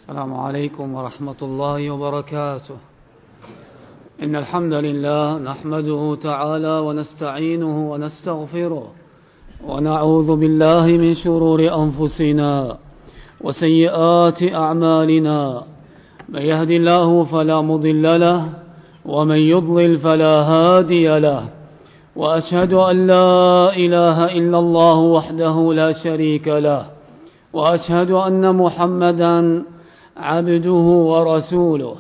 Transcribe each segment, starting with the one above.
السلام عليكم ورحمة الله وبركاته. إن الحمد لله نحمده تعالى ونستعينه ونستغفره ونعوذ بالله من شرور أنفسنا وسيئات أعمالنا. من يهد الله فلا مضل له ومن يضلل فلا هادي له، وأشهد أن لا إله إلا الله وحده لا شريك له، وأشهد أن محمدا عبده ورسوله.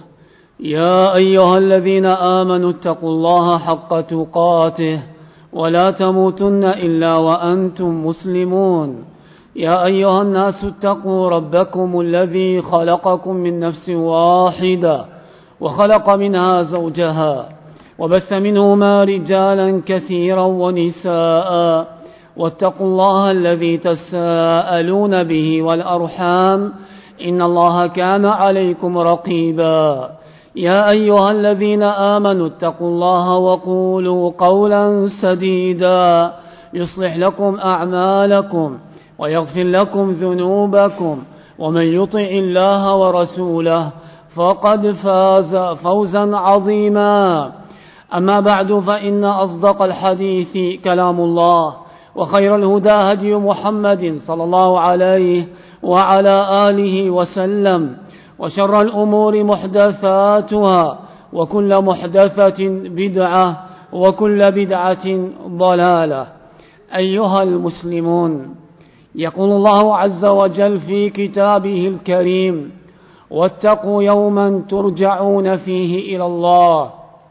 يا أيها الذين آمنوا اتقوا الله حق تقاته ولا تموتن إلا وأنتم مسلمون. يا أيها الناس اتقوا ربكم الذي خلقكم من نفس واحدة وخلق منها زوجها وبث منهما رجالا كثيرا ونساء، واتقوا الله الذي تساءلون به والأرحام إن الله كان عليكم رقيبا. يا أيها الذين آمنوا اتقوا الله وقولوا قولا سديدا يصلح لكم أعمالكم ويغفر لكم ذنوبكم، ومن يطع الله ورسوله فقد فاز فوزا عظيما. أما بعد، فإن أصدق الحديث كلام الله، وخير الهدى هدي محمد صلى الله عليه وعلى آله وسلم، وشر الأمور محدثاتها، وكل محدثة بدعة، وكل بدعة ضلالة. أيها المسلمون، يقول الله عز وجل في كتابه الكريم: واتقوا يوما ترجعون فيه إلى الله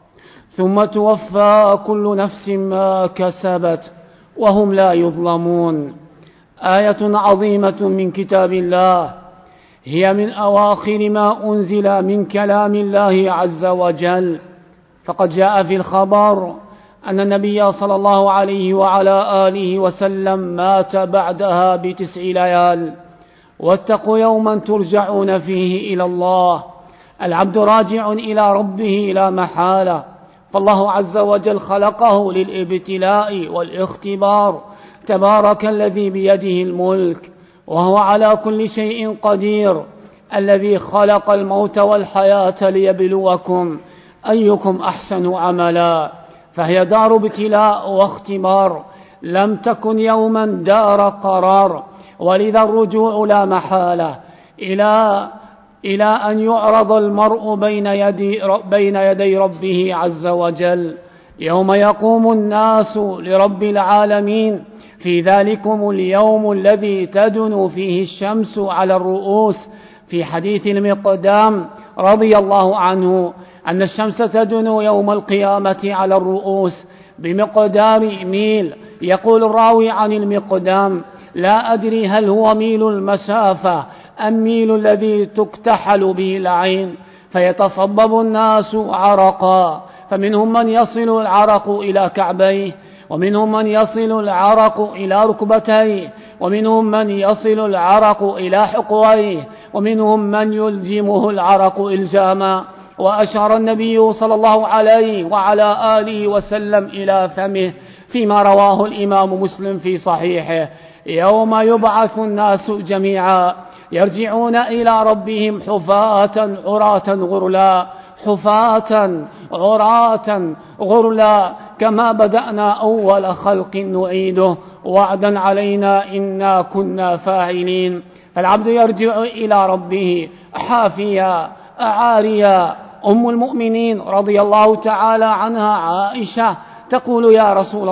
ثم توفى كل نفس ما كسبت وهم لا يظلمون. آية عظيمة من كتاب الله، هي من أواخر ما أنزل من كلام الله عز وجل. فقد جاء في الخبر أن النبي صلى الله عليه وعلى آله وسلم مات بعدها ب9 ليال. واتقوا يوما ترجعون فيه إلى الله. العبد راجع إلى ربه لا محالة، فالله عز وجل خلقه للابتلاء والاختبار. تبارك الذي بيده الملك وهو على كل شيء قدير، الذي خلق الموت والحياة ليبلوكم أيكم أحسن عملا. فهي دار ابتلاء واختبار، لم تكن يوما دار قرار. ولذا الرجوع لا محالة إلى أن يعرض المرء بين يدي ربه عز وجل، يوم يقوم الناس لرب العالمين. في ذلكم اليوم الذي تدنو فيه الشمس على الرؤوس. في حديث المقدام رضي الله عنه أن الشمس تدنو يوم القيامة على الرؤوس بمقدار ميل. يقول الراوي عن المقدام: لا أدري هل هو ميل المسافة أم ميل الذي تكتحل به العين، فيتصبب الناس عرقا، فمنهم من يصل العرق إلى كعبيه، ومنهم من يصل العرق إلى ركبتيه، ومنهم من يصل العرق إلى حقويه، ومنهم من يلزمه العرق إلزاما. وأشار النبي صلى الله عليه وعلى آله وسلم إلى فمه فيما رواه الإمام مسلم في صحيحه: يوم يبعث الناس جميعا يرجعون إلى ربهم حفاة عراة غرلا، حفاة عراة غرلا، كما بدأنا أول خلق نعيده وعدا علينا إنا كنا فاعلين. فالعبد يرجع إلى ربه حافيا عاريا. أم المؤمنين رضي الله تعالى عنها عائشة تقول: يا رسول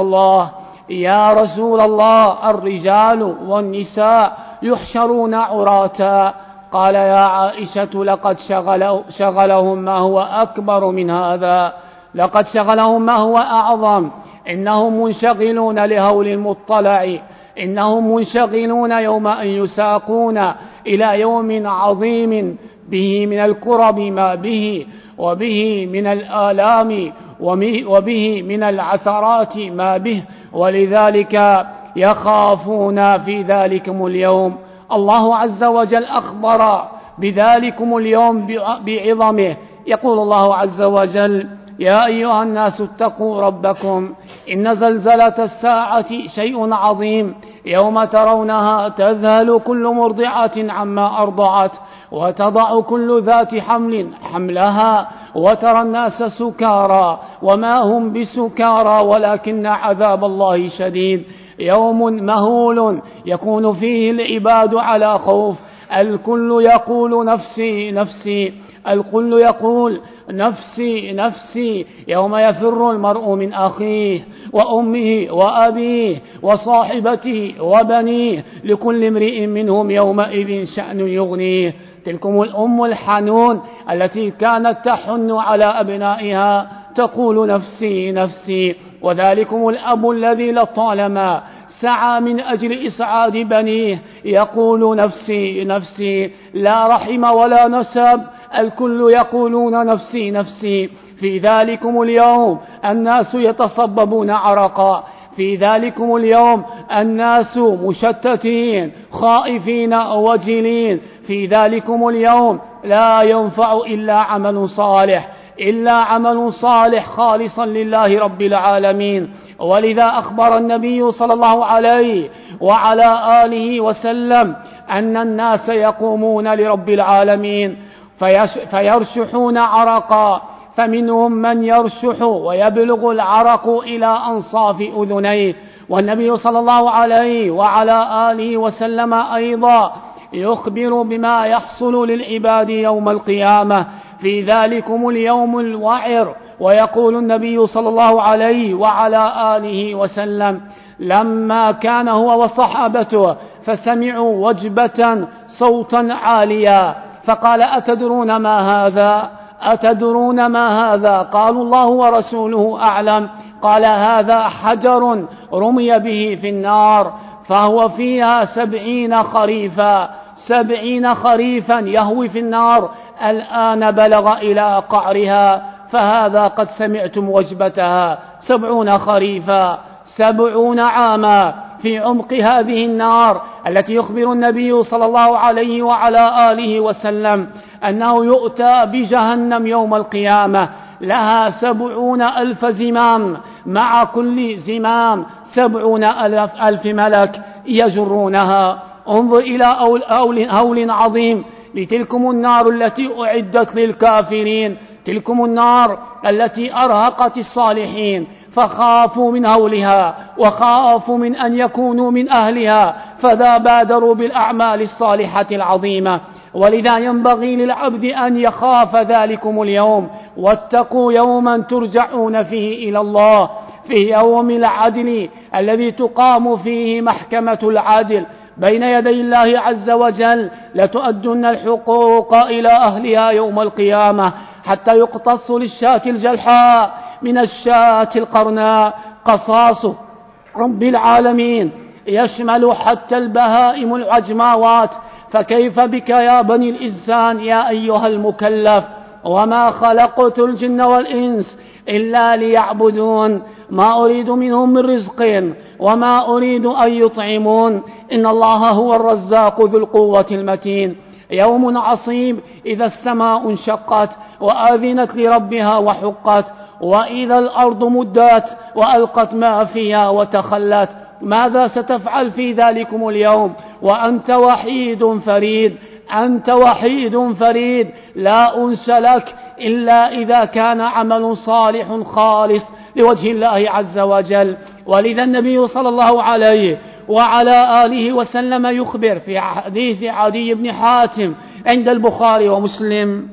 الله الرجال والنساء يحشرون عراتا. قال: يا عائشة لقد شغلهم ما هو أكبر من هذا، لقد شغلهم ما هو أعظم. إنهم منشغلون لهول المطلع، إنهم منشغلون يوم أن يساقون إلى يوم عظيم به من الكرب ما به، وبه من الآلام، وبه من العثرات ما به، ولذلك يخافون في ذلكم اليوم. الله عز وجل أخبر بذلكم اليوم بعظمه. يقول الله عز وجل: يا أيها الناس اتقوا ربكم إن زلزلة الساعة شيء عظيم يوم ترونها تذهل كل مرضعة عما أرضعت وتضع كل ذات حمل حملها وترى الناس سكارى وما هم بسكارى ولكن عذاب الله شديد. يوم مهول يكون فيه العباد على خوف، الكل يقول نفسي نفسي، الكل يقول نفسي نفسي. يوم يفر المرء من أخيه وأمه وأبيه وصاحبته وبنيه لكل امرئ منهم يومئذ شأن يغنيه. تلكم الأم الحنون التي كانت تحن على أبنائها تقول نفسي نفسي، وذلكم الأب الذي لطالما سعى من أجل إسعاد بنيه يقول نفسي نفسي، لا رحم ولا نسب، الكل يقولون نفسي نفسي. في ذلكم اليوم الناس يتصببون عرقا، في ذلكم اليوم الناس مشتتين خائفين وجلين، في ذلكم اليوم لا ينفع إلا عمل صالح، إلا عمل صالح خالصا لله رب العالمين. ولذا أخبر النبي صلى الله عليه وعلى آله وسلم أن الناس يقومون لرب العالمين فيرشحون عرقا، فمنهم من يرشح ويبلغ العرق إلى أنصاف أذنيه. والنبي صلى الله عليه وعلى آله وسلم أيضا يخبر بما يحصل للعباد يوم القيامة في ذلكم اليوم الوعر. ويقول النبي صلى الله عليه وعلى آله وسلم: لما كان هو وصحابته فسمعوا وجبة صوتا عاليا فقال: أتدرون ما هذا؟ أتدرون ما هذا؟ قالوا: الله ورسوله أعلم. قال: هذا حجر رمي به في النار فهو فيها 70 خريفا، 70 خريفا يهوي في النار، الآن بلغ إلى قعرها، فهذا قد سمعتم وجبتها 70 خريفا، 70 عاما في عمق هذه النار التي يخبر النبي صلى الله عليه وعلى آله وسلم أنه يؤتى بجهنم يوم القيامة لها 70,000 زمام، مع كل زمام 70,000 ملك يجرونها. انظر إلى هول عظيم لتلكم النار التي أعدت للكافرين، تلكم النار التي أرهقت الصالحين فخافوا من هولها وخافوا من أن يكونوا من أهلها، فذا بادروا بالأعمال الصالحة العظيمة. ولذا ينبغي للعبد أن يخاف ذلكم اليوم، واتقوا يوما ترجعون فيه إلى الله، في يوم العدل الذي تقام فيه محكمة العدل بين يدي الله عز وجل. لتؤدن الحقوق إلى أهلها يوم القيامة حتى يقتص للشاة الجلحاء من الشاة القرناء. قصاص رب العالمين يشمل حتى البهائم العجماوات، فكيف بك يا بني الإنسان يا أيها المكلف؟ وما خلقت الجن والإنس إلا ليعبدون، ما أريد منهم من رزق وما أريد أن يطعمون، إن الله هو الرزاق ذو القوة المتين. يوم عصيب إذا السماء انشقت وآذنت لربها وحقت، وإذا الأرض مدت وألقت ما فيها وتخلت. ماذا ستفعل في ذلكم اليوم وأنت وحيد فريد؟ أنت وحيد فريد لا أنس لك إلا إذا كان عمل صالح خالص لوجه الله عز وجل. ولذا النبي صلى الله عليه وعلى آله وسلم يخبر في حديث عدي بن حاتم عند البخاري ومسلم: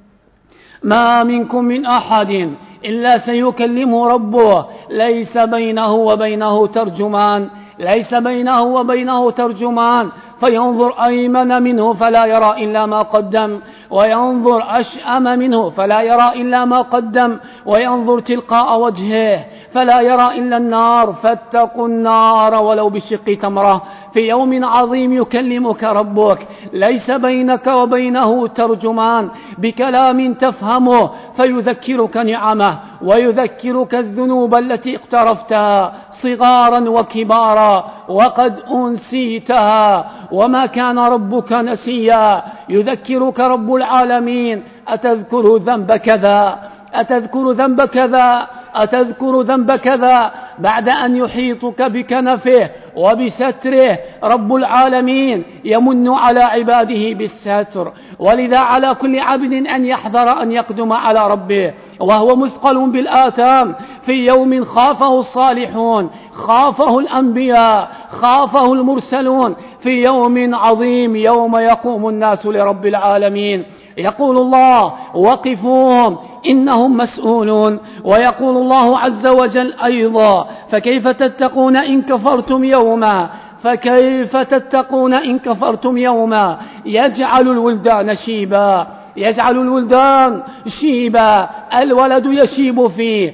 ما منكم من أحد إلا سيكلمه ربه ليس بينه وبينه ترجمان، ليس بينه وبينه ترجمان، فينظر أيمن منه فلا يرى إلا ما قدم، وينظر أشأم منه فلا يرى إلا ما قدم، وينظر تلقاء وجهه فلا يرى إلا النار، فاتقوا النار ولو بشق تمرة. في يوم عظيم يكلمك ربك ليس بينك وبينه ترجمان بكلام تفهمه، فيذكرك نعمه ويذكرك الذنوب التي اقترفتها صغارا وكبارا وقد أنسيتها، وما كان ربك نسيا. يذكرك رب العالمين: أتذكر ذنب كذا؟ أتذكر ذنب كذا؟ أتذكر ذنب كذا؟ بعد أن يحيطك بكنفه وبستره. رب العالمين يمن على عباده بالستر، ولذا على كل عبد أن يحذر أن يقدم على ربه وهو مثقل بالآثام في يوم خافه الصالحون، خافه الأنبياء، خافه المرسلون، في يوم عظيم يوم يقوم الناس لرب العالمين. يقول الله: وقفوهم إنهم مسؤولون. ويقول الله عز وجل أيضا: فكيف تتقون إن كفرتم يوما، فكيف تتقون إن كفرتم يوما يجعل الولدان شيبا، يجعل الولدان شيبا، الولد يشيب فيه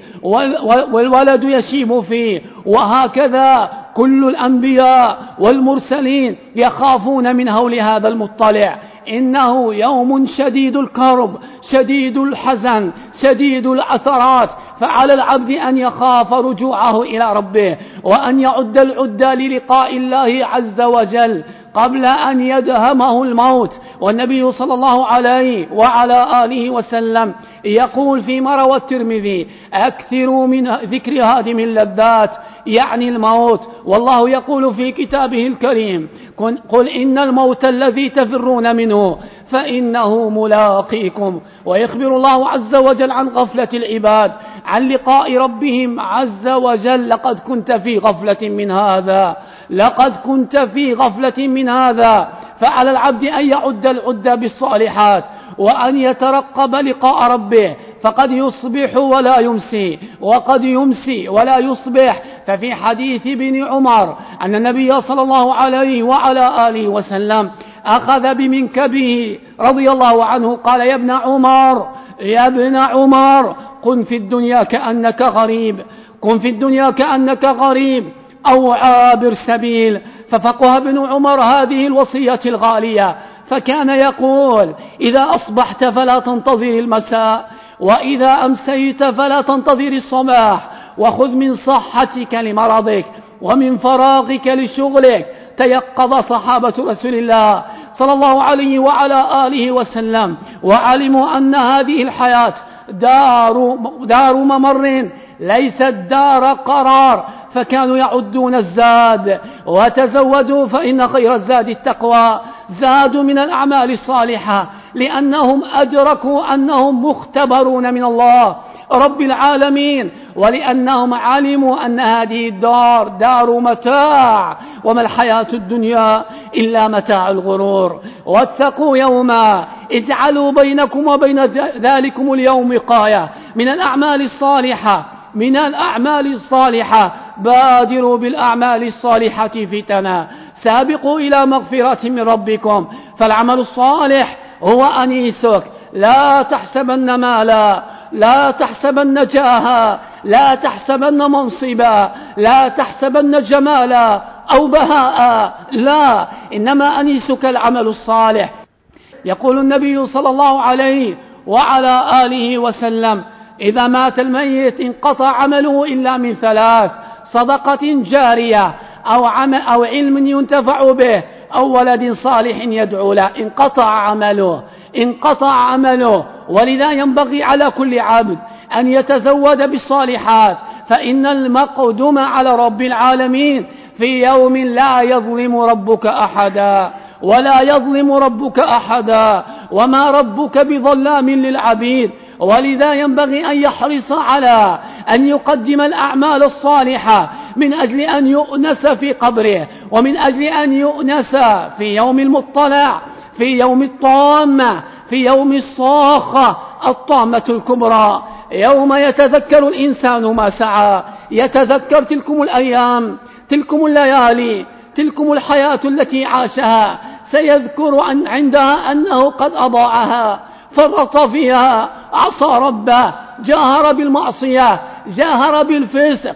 والولد يشيب فيه. وهكذا كل الأنبياء والمرسلين يخافون من هول هذا المطلع. إنه يوم شديد الكرب، شديد الحزن، شديد العثرات، فعلى العبد أن يخاف رجوعه إلى ربه، وأن يعد العدة للقاء الله عز وجل قبل أن يدهمه الموت. والنبي صلى الله عليه وعلى آله وسلم يقول فيما روى الترمذي: أكثروا من ذكر هادم اللذات، يعني الموت. والله يقول في كتابه الكريم: قل إن الموت الذي تفرون منه فإنه ملاقيكم. ويخبر الله عز وجل عن غفلة العباد عن لقاء ربهم عز وجل: لقد كنت في غفلة من هذا، لقد كنت في غفلة من هذا. فعلى العبد أن يعد العدة بالصالحات، وأن يترقب لقاء ربه، فقد يصبح ولا يمسي، وقد يمسي ولا يصبح. ففي حديث ابن عمر أن النبي صلى الله عليه وعلى آله وسلم أخذ بمنكبه رضي الله عنه قال: يا ابن عمر، يا ابن عمر، كن في الدنيا كأنك غريب، كن في الدنيا كأنك غريب أو عابر سبيل. ففقه ابن عمر هذه الوصية الغالية، فكان يقول: إذا أصبحت فلا تنتظر المساء، وإذا أمسيت فلا تنتظر الصباح، وخذ من صحتك لمرضك ومن فراغك لشغلك. تيقظ صحابة رسول الله صلى الله عليه وعلى آله وسلم، وعلموا أن هذه الحياة دار ممر ليست دار قرار، فكانوا يعدون الزاد: وتزودوا فإن خير الزاد التقوى. زادوا من الأعمال الصالحة لأنهم أدركوا أنهم مختبرون من الله رب العالمين، ولأنهم علموا أن هذه الدار دار متاع، وما الحياة الدنيا إلا متاع الغرور. واتقوا يوما اجعلوا بينكم وبين ذلكم اليوم وقاية من الأعمال الصالحة، من الأعمال الصالحة. بادروا بالأعمال الصالحة فتنا، سابقوا إلى مغفرة من ربكم، فالعمل الصالح هو أنيسك. لا تحسبن مالا، لا تحسبن جاها، لا تحسبن منصبا، لا تحسبن جمالا أو بهاء، لا، إنما أنيسك العمل الصالح. يقول النبي صلى الله عليه وعلى آله وسلم: إذا مات الميت انقطع عمله إلا من ثلاث: صدقة جارية، أو علم ينتفع به، أو ولد صالح يدعو له. انقطع عمله، انقطع عمله. ولذا ينبغي على كل عبد أن يتزود بالصالحات، فإن المقدم على رب العالمين في يوم لا يظلم ربك أحدا، ولا يظلم ربك أحدا، وما ربك بظلام للعبيد. ولذا ينبغي أن يحرص على أن يقدم الأعمال الصالحة من أجل أن يؤنس في قبره، ومن أجل أن يؤنس في يوم المطلع، في يوم الطامة، في يوم الصاخة الطامة الكبرى، يوم يتذكر الإنسان ما سعى. يتذكر تلكم الأيام، تلكم الليالي، تلكم الحياة التي عاشها، سيذكر عندها أنه قد أضاعها، فرط فيها، عصى ربه، جاهر بالمعصية، جاهر بالفسق،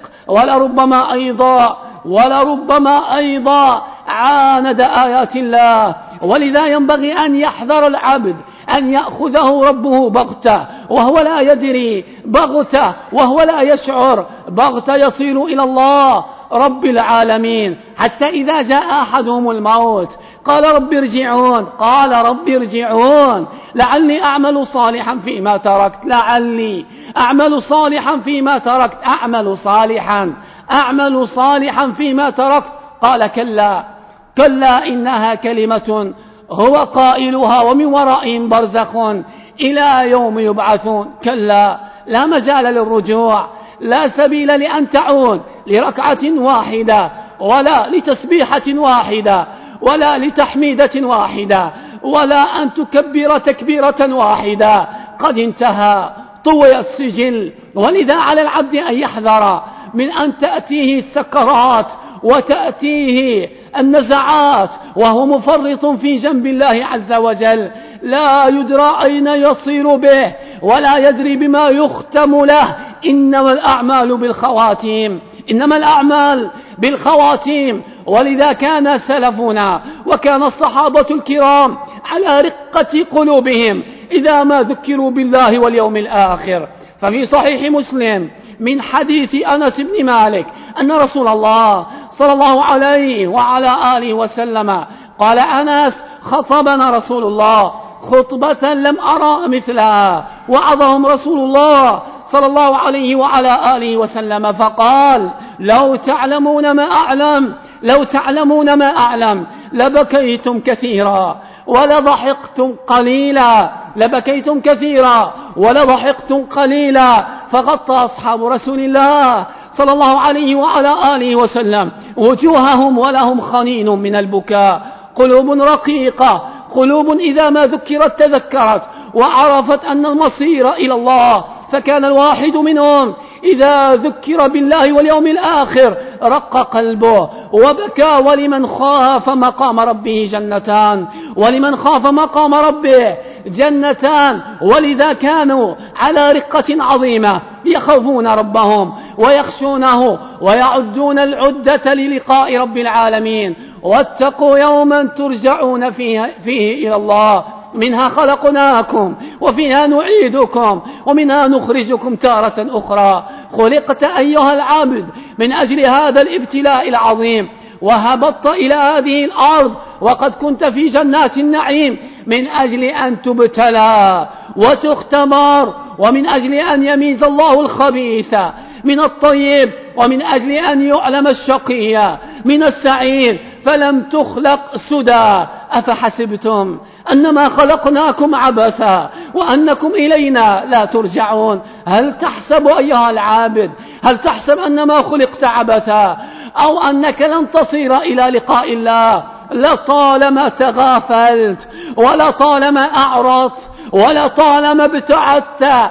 ولربما أيضا عاند آيات الله. ولذا ينبغي أن يحذر العبد أن يأخذه ربه بغتة وهو لا يدري، بغتة وهو لا يشعر، بغتة يصير إلى الله رب العالمين. حتى إذا جاء أحدهم الموت قال رب ارجعون، قال رب ارجعون لعلي أعمل صالحا فيما تركت، لعلي أعمل صالحا فيما تركت، أعمل صالحا فيما تركت. قال كلا كلا إنها كلمة هو قائلها ومن ورائهم برزخ إلى يوم يبعثون. كلا لا مجال للرجوع، لا سبيل لأن تعود لركعة واحدة ولا لتسبيحة واحدة ولا لتحميدة واحدة ولا أن تكبر تكبيرة واحدة. قد انتهى، طوي السجل. ولذا على العبد أن يحذر من أن تأتيه السكرات وتأتيه النزعات وهو مفرط في جنب الله عز وجل، لا يدرى أين يصير به ولا يدري بما يختم له. إنما الأعمال بالخواتيم، إنما الأعمال بالخواتيم. ولذا كان سلفنا وكان الصحابة الكرام على رقة قلوبهم إذا ما ذكروا بالله واليوم الآخر. ففي صحيح مسلم من حديث أنس بن مالك أن رسول الله صلى الله عليه وعلى آله وسلم قال: أنس خطبنا رسول الله خطبة لم أرى مثلها، وعظهم رسول الله صلى الله عليه وعلى آله وسلم فقال: لو تعلمون ما أعلم، لو تعلمون ما أعلم لبكيتم كثيرا ولضحكتم قليلا، لبكيتم كثيرا ولضحكتم قليلا. فغطى أصحاب رسول الله صلى الله عليه وعلى آله وسلم وجوههم ولهم خنين من البكاء، قلوب رقيقة، قلوب إذا ما ذكرت تذكرت وعرفت أن المصير إلى الله. فكان الواحد منهم إذا ذكر بالله واليوم الآخر رق قلبه وبكى. ولمن خاف مقام ربه جنتان، ولمن خاف مقام ربه جنتان. ولذا كانوا على رقة عظيمة يخافون ربهم ويخشونه ويعدون العدة للقاء رب العالمين. واتقوا يوما ترجعون فيه إلى الله، منها خلقناكم وفيها نعيدكم ومنها نخرجكم تارة أخرى. خلقت أيها العبد من أجل هذا الابتلاء العظيم، وهبطت إلى هذه الأرض وقد كنت في جنات النعيم من أجل أن تبتلى وتختبر، ومن أجل أن يميز الله الخبيث من الطيب، ومن أجل أن يعلم الشقي من السعيد. فلم تخلق سدى. أفحسبتم أنما خلقناكم عبثا وأنكم إلينا لا ترجعون. هل تحسب أيها العابد، هل تحسب أنما خلقت عبثا أو أنك لن تصير إلى لقاء الله؟ لطالما تغافلت ولطالما أعرضت ولطالما ابتعدت،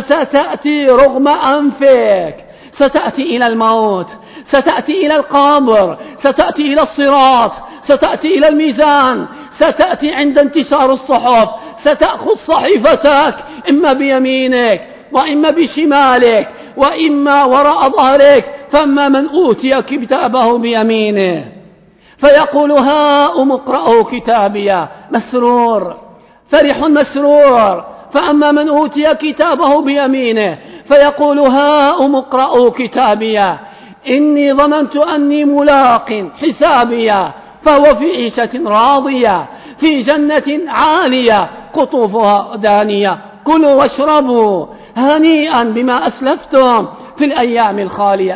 فستأتي رغم أنفك، ستأتي إلى الموت، ستأتي إلى القبر، ستأتي إلى الصراط، ستأتي إلى الميزان، ستأتي عند انتشار الصحف، ستأخذ صحيفتك إما بيمينك وإما بشمالك وإما وراء ظهرك. فأما من أوتي كتابه بيمينه فيقول: هاؤم اقرءوا كتابيه، مسرور فرح مسرور. فأما من أوتي كتابه بيمينه فيقول: هاؤم اقرءوا كتابيه إني ظننت أني ملاق حسابيه. فهو في عيشة راضية في جنة عالية قطوفها دانية. كلوا واشربوا هنيئا بما أسلفتم في الأيام الخالية.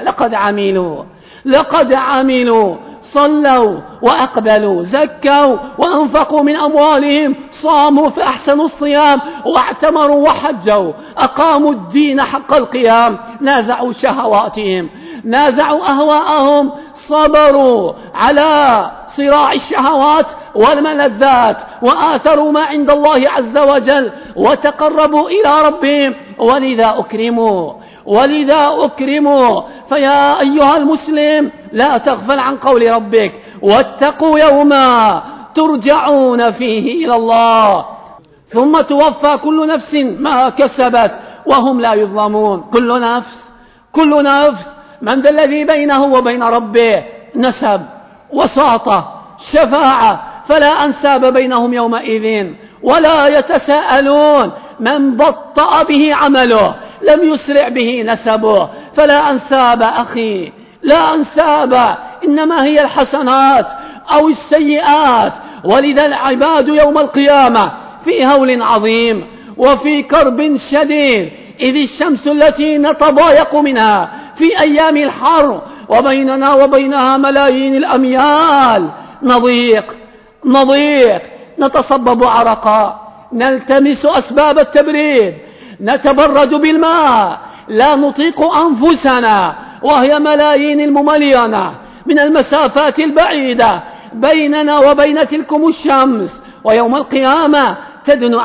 لقد عملوا صلوا وأقبلوا، زكوا وأنفقوا من أموالهم، صاموا فأحسنوا الصيام، واعتمروا وحجوا، أقاموا الدين حق القيام، نازعوا شهواتهم، نازعوا أهواءهم، صبروا على صراع الشهوات والملذات، وآثروا ما عند الله عز وجل وتقربوا إلى ربهم. ولذا أكرموا. فيا أيها المسلم لا تغفل عن قول ربك: واتقوا يوما ترجعون فيه إلى الله ثم توفى كل نفس ما كسبت وهم لا يظلمون. كل نفس من ذا الذي بينه وبين ربه نسب، وساطة، شفاعة، فلا أنساب بينهم يومئذ ولا يتساءلون. من بطأ به عمله لم يسرع به نسبه. فلا أنساب أخي، لا أنساب، إنما هي الحسنات أو السيئات. ولذا العباد يوم القيامة في هول عظيم وفي كرب شديد، إذ الشمس التي نتضايق منها في أيام الحر وبيننا وبينها ملايين الأميال نضيق، نتصبب عرقا، نلتمس أسباب التبريد، نتبرد بالماء، لا نطيق أنفسنا، وهي ملايين المملينة من المسافات البعيدة بيننا وبين تلكم الشمس. ويوم القيامة تدنو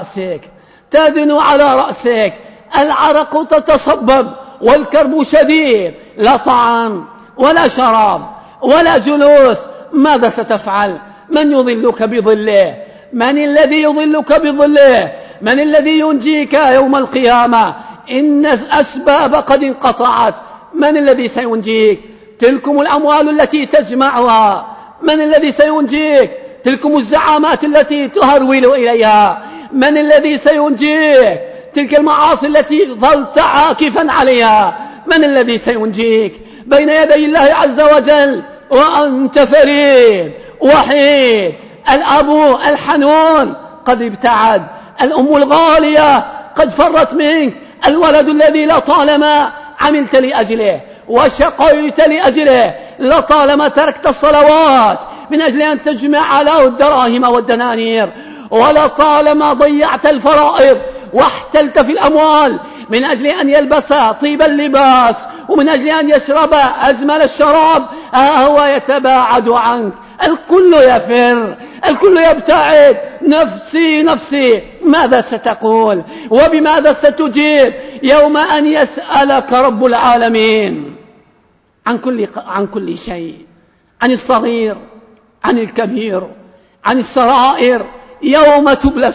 على رأسك، العرق تتصبب والكرب شديد، لا طعام ولا شراب ولا جلوس. ماذا ستفعل؟ من يظلك بظله؟ من الذي يظلك بظله؟ من الذي ينجيك يوم القيامة؟ إن الأسباب قد انقطعت. من الذي سينجيك؟ تلكم الأموال التي تجمعها. من الذي سينجيك؟ تلكم الزعامات التي تهرول إليها. من الذي سينجيك؟ تلك المعاصي التي ظلت عاكفا عليها. من الذي سينجيك بين يدي الله عز وجل وأنت فريد وحيد؟ الأب الحنون قد ابتعد، الأم الغالية قد فرت منك، الولد الذي لطالما عملت لأجله وشقيت لأجله، لطالما تركت الصلوات من أجل أن تجمع له الدراهم والدنانير، ولطالما ضيعت الفرائض واحتلت في الأموال من أجل أن يلبس طيب اللباس ومن أجل أن يشرب أجمل الشراب. هو يتباعد عنك، الكل يفر، الكل يبتعد. نفسي نفسي. ماذا ستقول وبماذا ستجيب يوم أن يسألك رب العالمين عن كل شيء، عن الصغير، عن الكبير، عن السرائر؟ يوم تبلى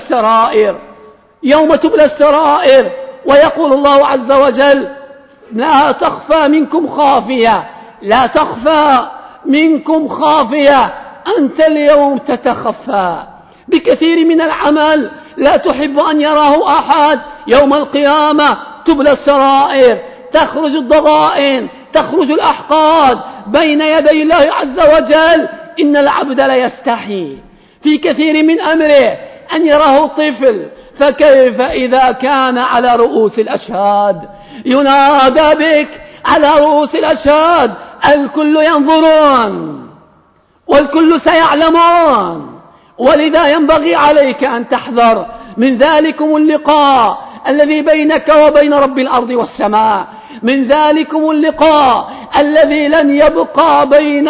السرائر، ويقول الله عز وجل: لا تخفى منكم خافية، أنت اليوم تتخفى بكثير من العمل لا تحب أن يراه أحد. يوم القيامة تبلى السرائر، تخرج الضغائن، تخرج الأحقاد بين يدي الله عز وجل. إن العبد لا يستحي في كثير من أمره أن يراه طفل، فكيف إذا كان على رؤوس الأشهاد؟ ينادى بك على رؤوس الأشهاد، الكل ينظرون والكل سيعلمون. ولذا ينبغي عليك أن تحذر من ذلكم اللقاء الذي بينك وبين رب الأرض والسماء، من ذلكم اللقاء الذي لن يبقى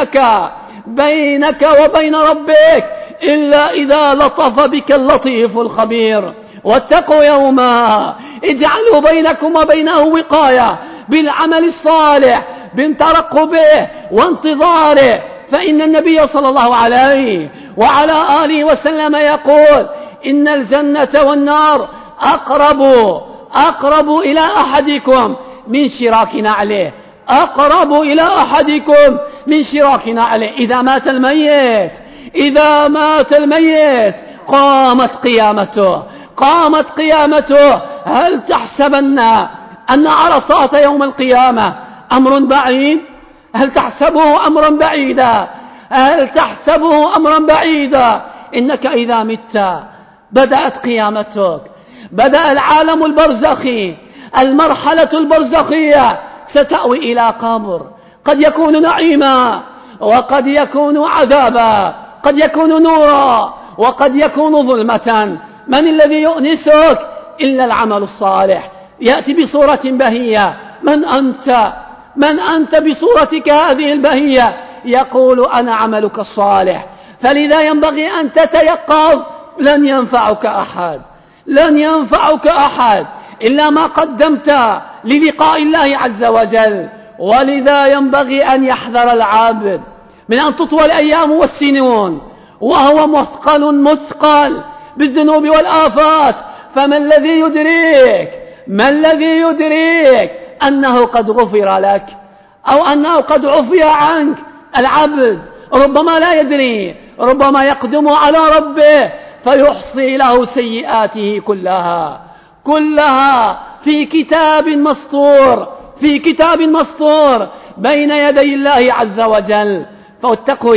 بينك وبين ربك إلا إذا لطف بك اللطيف الخبير. واتقوا يوما اجعلوا بينكم وبينه وقاية بالعمل الصالح، بترقبه وانتظاره. فإن النبي صلى الله عليه وعلى آله وسلم يقول: إن الجنة والنار أقرب إلى أحدكم من شراك نعله، أقرب إلى أحدكم من شراك نعله. إذا مات الميت قامت قيامته. هل تحسبن أن عرصات يوم القيامة أمر بعيد؟ هل تحسبه أمرا بعيدا؟ إنك إذا مت بدأت قيامتك، بدأ العالم البرزخي، المرحلة البرزخية. ستأوي إلى قبر قد يكون نعيما وقد يكون عذابا، قد يكون نورا وقد يكون ظلمة. من الذي يؤنسك إلا العمل الصالح؟ يأتي بصورة بهية. من أنت بصورتك هذه البهية؟ يقول: أنا عملك الصالح. فلذا ينبغي أن تتيقظ. لن ينفعك أحد إلا ما قدمت للقاء الله عز وجل. ولذا ينبغي أن يحذر العبد من أن تطول الأيام والسنون وهو مثقل بالذنوب والآفات. فما الذي يدريك أنه قد غفر لك أو أنه قد عفي عنك؟ العبد ربما لا يدري، ربما يقدم على ربه فيحصي له سيئاته كلها في كتاب مسطور بين يدي الله عز وجل. فاتقوا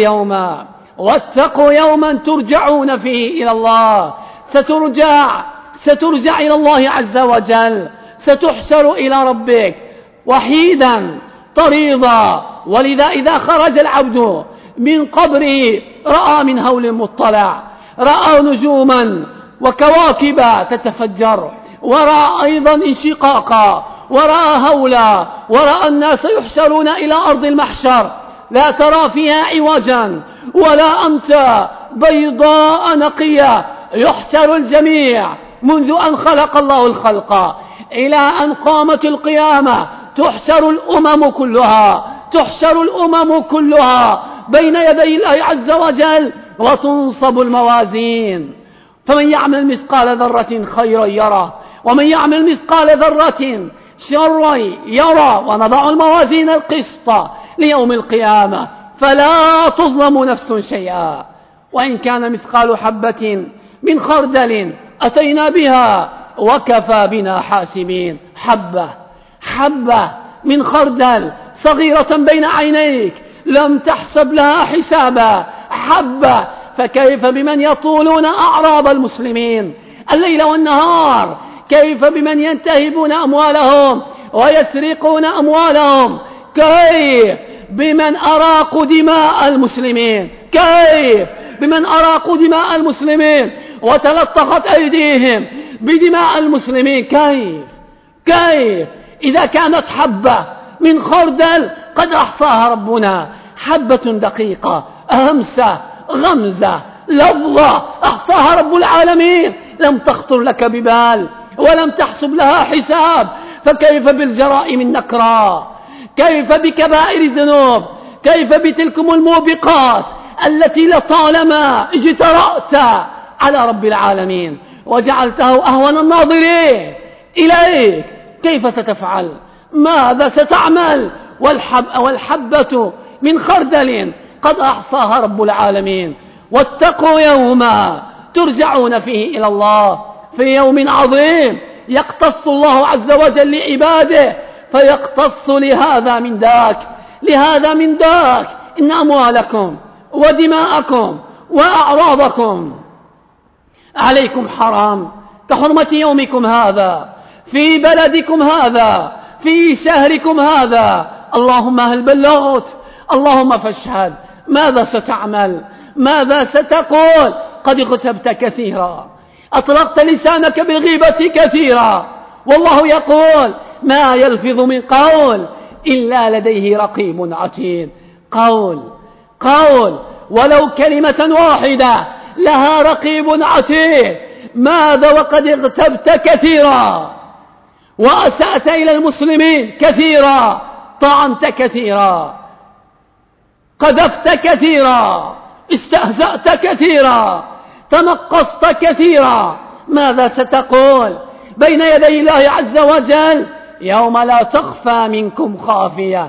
يوما ترجعون فيه إلى الله. سترجع إلى الله عز وجل، ستحشر إلى ربك وحيدا طريضا. ولذا إذا خرج العبد من قبره رأى من هول مطلع، رأى نجوما وكواكب تتفجر، ورأى أيضا انشقاقا، ورأى هولا، ورأى الناس يحشرون إلى أرض المحشر لا ترى فيها عوجا ولا أمتا، بيضاء نقية، يحشر الجميع منذ أن خلق الله الخلق إلى أن قامت القيامة، تحشر الأمم كلها بين يدي الله عز وجل، وتنصب الموازين. فمن يعمل مثقال ذرة خيرا يره، ومن يعمل مثقال ذرة شرا يرى. ونضع الموازين القسط ليوم القيامة فلا تظلم نفس شيئا، وإن كان مثقال حبة من خردل أتينا بها وكفى بنا حاسبين. حبة من خردل صغيرة بين عينيك لم تحسب لها حسابا، حبة. فكيف بمن يطولون أعراض المسلمين الليل والنهار؟ كيف بمن ينتهبون أموالهم ويسرقون أموالهم؟ كيف بمن أراقوا دماء المسلمين؟ كيف بمن أراقوا دماء المسلمين وتلطخت أيديهم بدماء المسلمين؟ كيف إذا كانت حبة من خردل قد أحصاها ربنا، حبة دقيقة، همسة، غمزة، لفظة، أحصاها رب العالمين، لم تخطر لك ببال ولم تحسب لها حساب. فكيف بالجرائم النكرة؟ كيف بكبائر الذنوب؟ كيف بتلكم الموبقات التي لطالما اجترأت على رب العالمين وجعلته أهون الناظرين إليك؟ كيف ستفعل؟ ماذا ستعمل؟ والحبة من خردل قد أحصاها رب العالمين. واتقوا يوما ترجعون فيه إلى الله، في يوم عظيم يقتص الله عز وجل لعباده، فيقتص لهذا من ذاك. إن أموالكم ودماءكم وأعراضكم عليكم حرام كحرمة يومكم هذا في بلدكم هذا في شهركم هذا. اللهم هل بلغت؟ اللهم فاشهد. ماذا ستعمل؟ ماذا ستقول؟ قد اغتبت كثيرا، أطلقت لسانك بالغيبة كثيرا، والله يقول ما يلفظ من قول إلا لديه رقيب عتيد. قول ولو كلمة واحدة لها رقيب عتيد. ماذا وقد اغتبت كثيرا، وأسأت إلى المسلمين كثيرا، طعنت كثيرا، قذفت كثيرا، استهزأت كثيرا، تنقصت كثيرا. ماذا ستقول بين يدي الله عز وجل يوم لا تخفى منكم خافية؟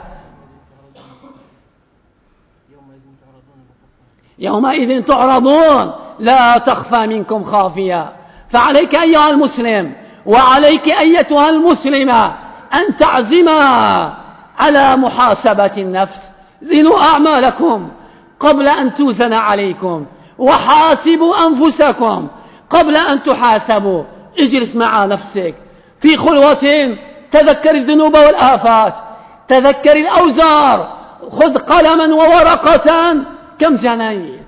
يومئذ تعرضون لا تخفى منكم خافية. فعليك أيها المسلم وعليك أيتها المسلمة أن تعزما على محاسبة النفس. زنوا أعمالكم قبل أن توزن عليكم، وحاسبوا أنفسكم قبل أن تحاسبوا. اجلس مع نفسك في خلوة، تذكر الذنوب والآفات، تذكر الأوزار، خذ قلما وورقة. كم جنيت؟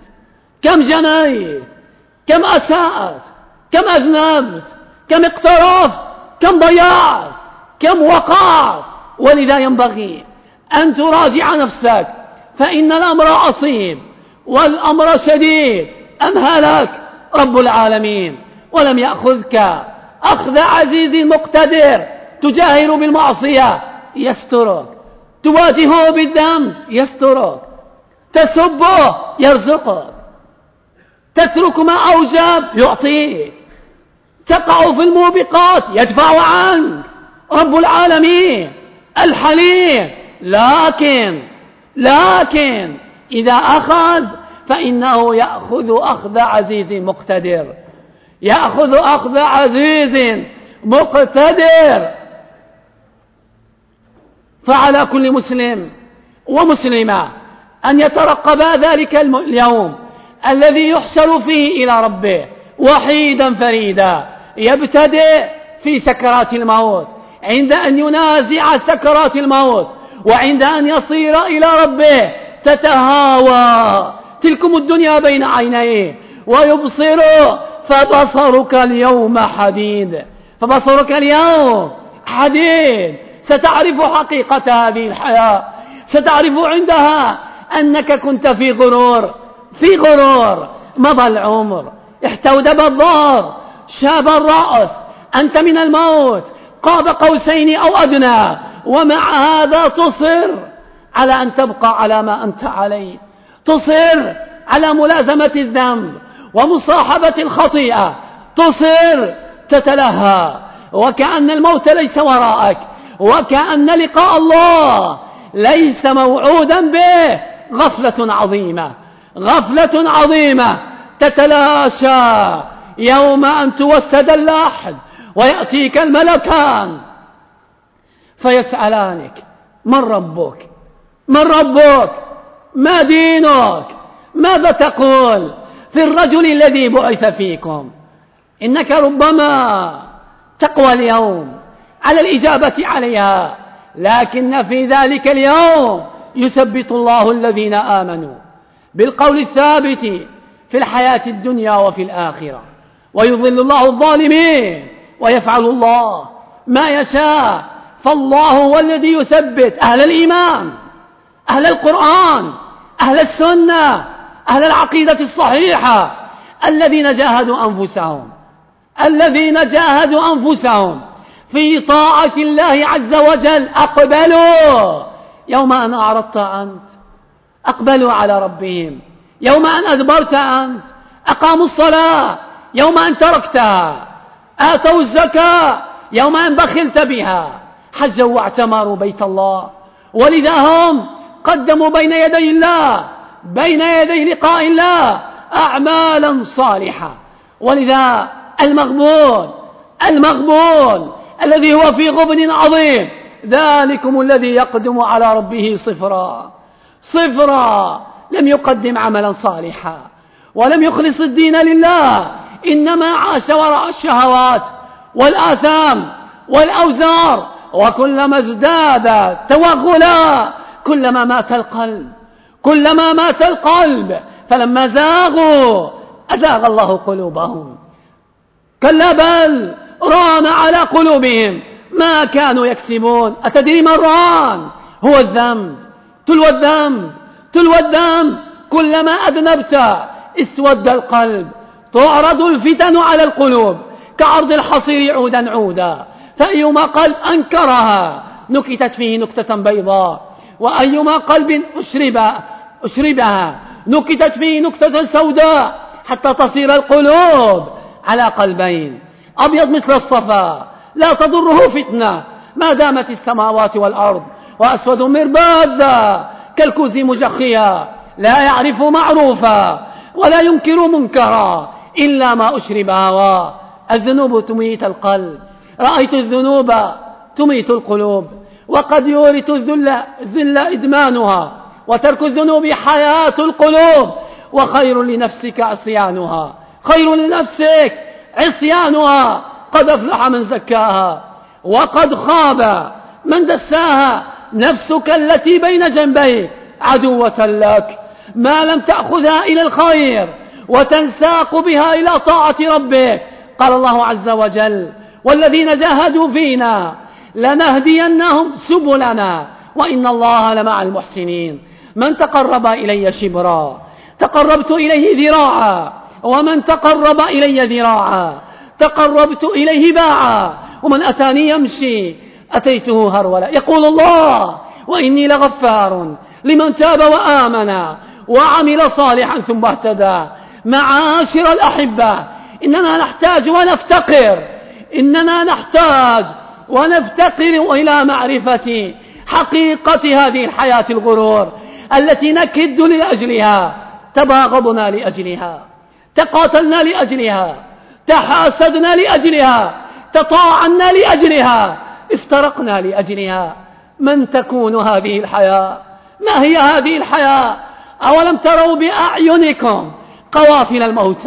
كم أساءت؟ كم أذنبت؟ كم اقترفت؟ كم ضيعت؟ كم وقعت؟ ولذا ينبغي أن تراجع نفسك، فإن الأمر عصيب والأمر شديد. أمهلك رب العالمين ولم يأخذك أخذ عزيز مقتدر. تجاهر بالمعصية يسترك، تواجهه بالذنب يسترك، تسبه يرزقك، تترك ما أوجب يعطيك، تقع في الموبقات يدفع عنك رب العالمين الحليم. لكن إذا أخذ فإنه يأخذ أخذ عزيز مقتدر، يأخذ أخذ عزيز مقتدر. فعلى كل مسلم ومسلمة أن يترقب ذلك اليوم الذي يحشر فيه إلى ربه وحيدا فريدا، يبتدئ في سكرات الموت، عند أن ينازع سكرات الموت وعند أن يصير إلى ربه تتهاوى تلكم الدنيا بين عينيه ويبصر فبصرك اليوم حديد، فبصرك اليوم حديد. ستعرف حقيقة هذه الحياة، ستعرف عندها أنك كنت في غرور، في غرور. مضى العمر، احتودب الظهر، شاب الرأس، أنت من الموت قاب قوسين أو أدنى، ومع هذا تصر على أن تبقى على ما أنت عليه، تصر على ملازمة الذنب ومصاحبة الخطيئة، تصر تتلهى وكأن الموت ليس وراءك، وكأن لقاء الله ليس موعودا به. غفلة عظيمة، غفلة عظيمة تتلاشى يوم أن توسد اللحد ويأتيك الملكان فيسألانك: من ربك؟ من ربك؟ ما دينك؟ ماذا تقول في الرجل الذي بعث فيكم؟ إنك ربما تقوى اليوم على الإجابة عليها، لكن في ذلك اليوم يثبت الله الذين آمنوا بالقول الثابت في الحياة الدنيا وفي الآخرة، ويضل الله الظالمين ويفعل الله ما يشاء. فالله هو الذي يثبت أهل الإيمان، أهل القرآن، أهل السنة، أهل العقيدة الصحيحة، الذين جاهدوا أنفسهم في طاعة الله عز وجل أقبلوا. يوم أن أعرضت أنت أقبلوا على ربهم، يوم أن أدبرت أنت أقاموا الصلاة، يوم أن تركتها آتوا الزكاة، يوم أن بخلت بها حجوا واعتمروا بيت الله. ولذا هم قدموا بين يدي الله، بين يدي لقاء الله أعمالا صالحة. ولذا المغبون الذي هو في غبن عظيم ذلكم الذي يقدم على ربه صفرا لم يقدم عملا صالحا ولم يخلص الدين لله، إنما عاش وراء الشهوات والآثام والأوزار. وكلما ازداد توغلا كلما مات القلب فلما زاغوا أزاغ الله قلوبهم. كلا بل ران على قلوبهم ما كانوا يكسبون. أتدري من ران؟ هو الذنب، تلو الذنب. كلما أذنبت اسود القلب. تعرض الفتن على القلوب كعرض الحصير عودا، فأيما قلب أنكرها نكتت فيه نكتة بيضاء، وأيما قلب أشربها نكتت فيه نكتة سوداء، حتى تصير القلوب على قلبين: أبيض مثل الصفا لا تضره فتنة ما دامت السماوات والأرض، وأسود مربادا كالكوز مجخيا لا يعرف معروفا ولا ينكر منكرا إلا ما أشرب هواه. الذنوب تميت القلب، رأيت الذنوب تميت القلوب، وقد يورث الذل إدمانها، وترك الذنوب حياة القلوب. وخير لنفسك عصيانها، خير لنفسك عصيانها. قد أفلح من زكاها وقد خاب من دساها. نفسك التي بين جنبيك عدوة لك ما لم تأخذها إلى الخير وتنساق بها إلى طاعة ربك. قال الله عز وجل: والذين جاهدوا فينا لنهدينهم سبلنا وإن الله لمع المحسنين. من تقرب إلي شبرا تقربت إليه ذراعا، ومن تقرب إلي ذراعا تقربت إليه باعا، ومن أتاني يمشي أتيته هرولا. يقول الله: وإني لغفار لمن تاب وآمن وعمل صالحا ثم اهتدى. معاشر الأحبة، إننا نحتاج ونفتقر إلى معرفة حقيقة هذه الحياة الغرور التي نكد لأجلها، تباغضنا لأجلها، تقاتلنا لأجلها، تحاسدنا لأجلها، تطاعنا لأجلها، افترقنا لأجلها. من تكون هذه الحياة؟ ما هي هذه الحياة؟ أولم تروا بأعينكم قوافل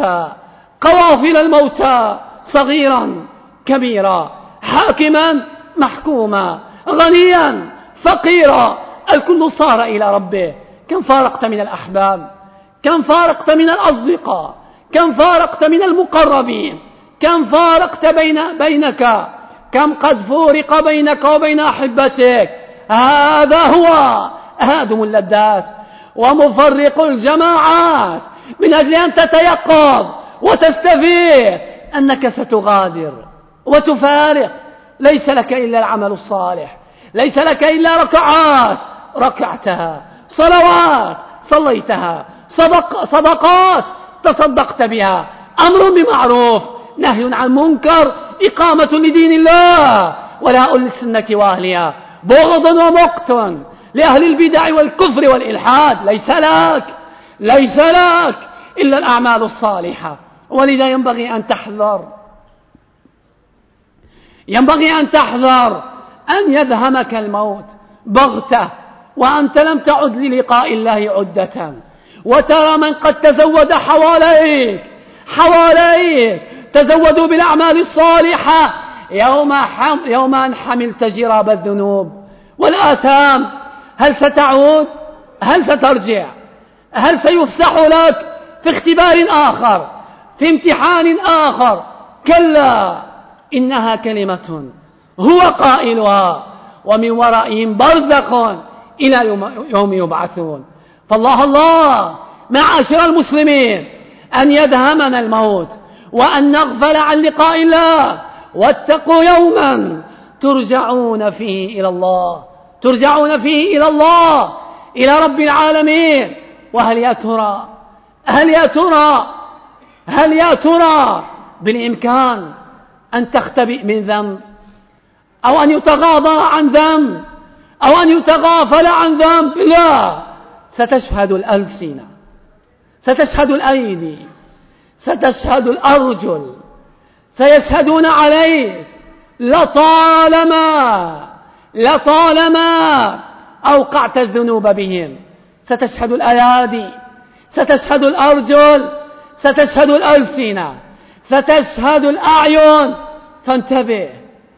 الموتى صغيرا كبيرا، حاكما محكوما، غنيا فقيرا، الكل صار إلى ربه. كم فارقت من الأحباب، كم فارقت من الأصدقاء، كم فارقت من المقربين، كم فارقت بينك، كم قد فورق بينك وبين أحبتك. هذا هو هادم اللذات ومفرق الجماعات، من أجل أن تتيقظ وتستفيد أنك ستغادر وتفارق. ليس لك إلا العمل الصالح، ليس لك إلا ركعات ركعتها، صلوات صليتها، صدقات تصدقت بها، أمر بمعروف نهي عن منكر، إقامة لدين الله ولا السنة وأهلها، بغض ومقت لأهل البدع والكفر والإلحاد. ليس لك إلا الأعمال الصالحة. ولذا ينبغي أن تحذر أن يدهمك الموت بغتة وأنت لم تعد للقاء الله عدة، وترى من قد تزود حواليك تزودوا بالأعمال الصالحة يوم أن حملت جراب الذنوب والآثام. هل ستعود؟ هل سترجع؟ هل سيفسح لك في اختبار آخر، في امتحان آخر؟ كلا، إنها كلمة هو قائلها ومن ورائهم برزخ إلى يوم يبعثون. فالله معاشر المسلمين أن يدهمنا الموت وأن نغفل عن لقاء الله، واتقوا يوما ترجعون فيه إلى الله إلى رب العالمين. وهل يا ترى بالإمكان أن تختبئ من ذنب، أو أن يتغاضى عن ذنب، أو أن يتغافل عن ذنب؟ لا، ستشهد الألسنة، ستشهد الأيدي، ستشهد الأرجل، سيشهدون عليك. لطالما أوقعت الذنوب بهم. ستشهد الأيادي، ستشهد الأرجل، ستشهد الألسنة، ستشهد الأعين. فانتبه،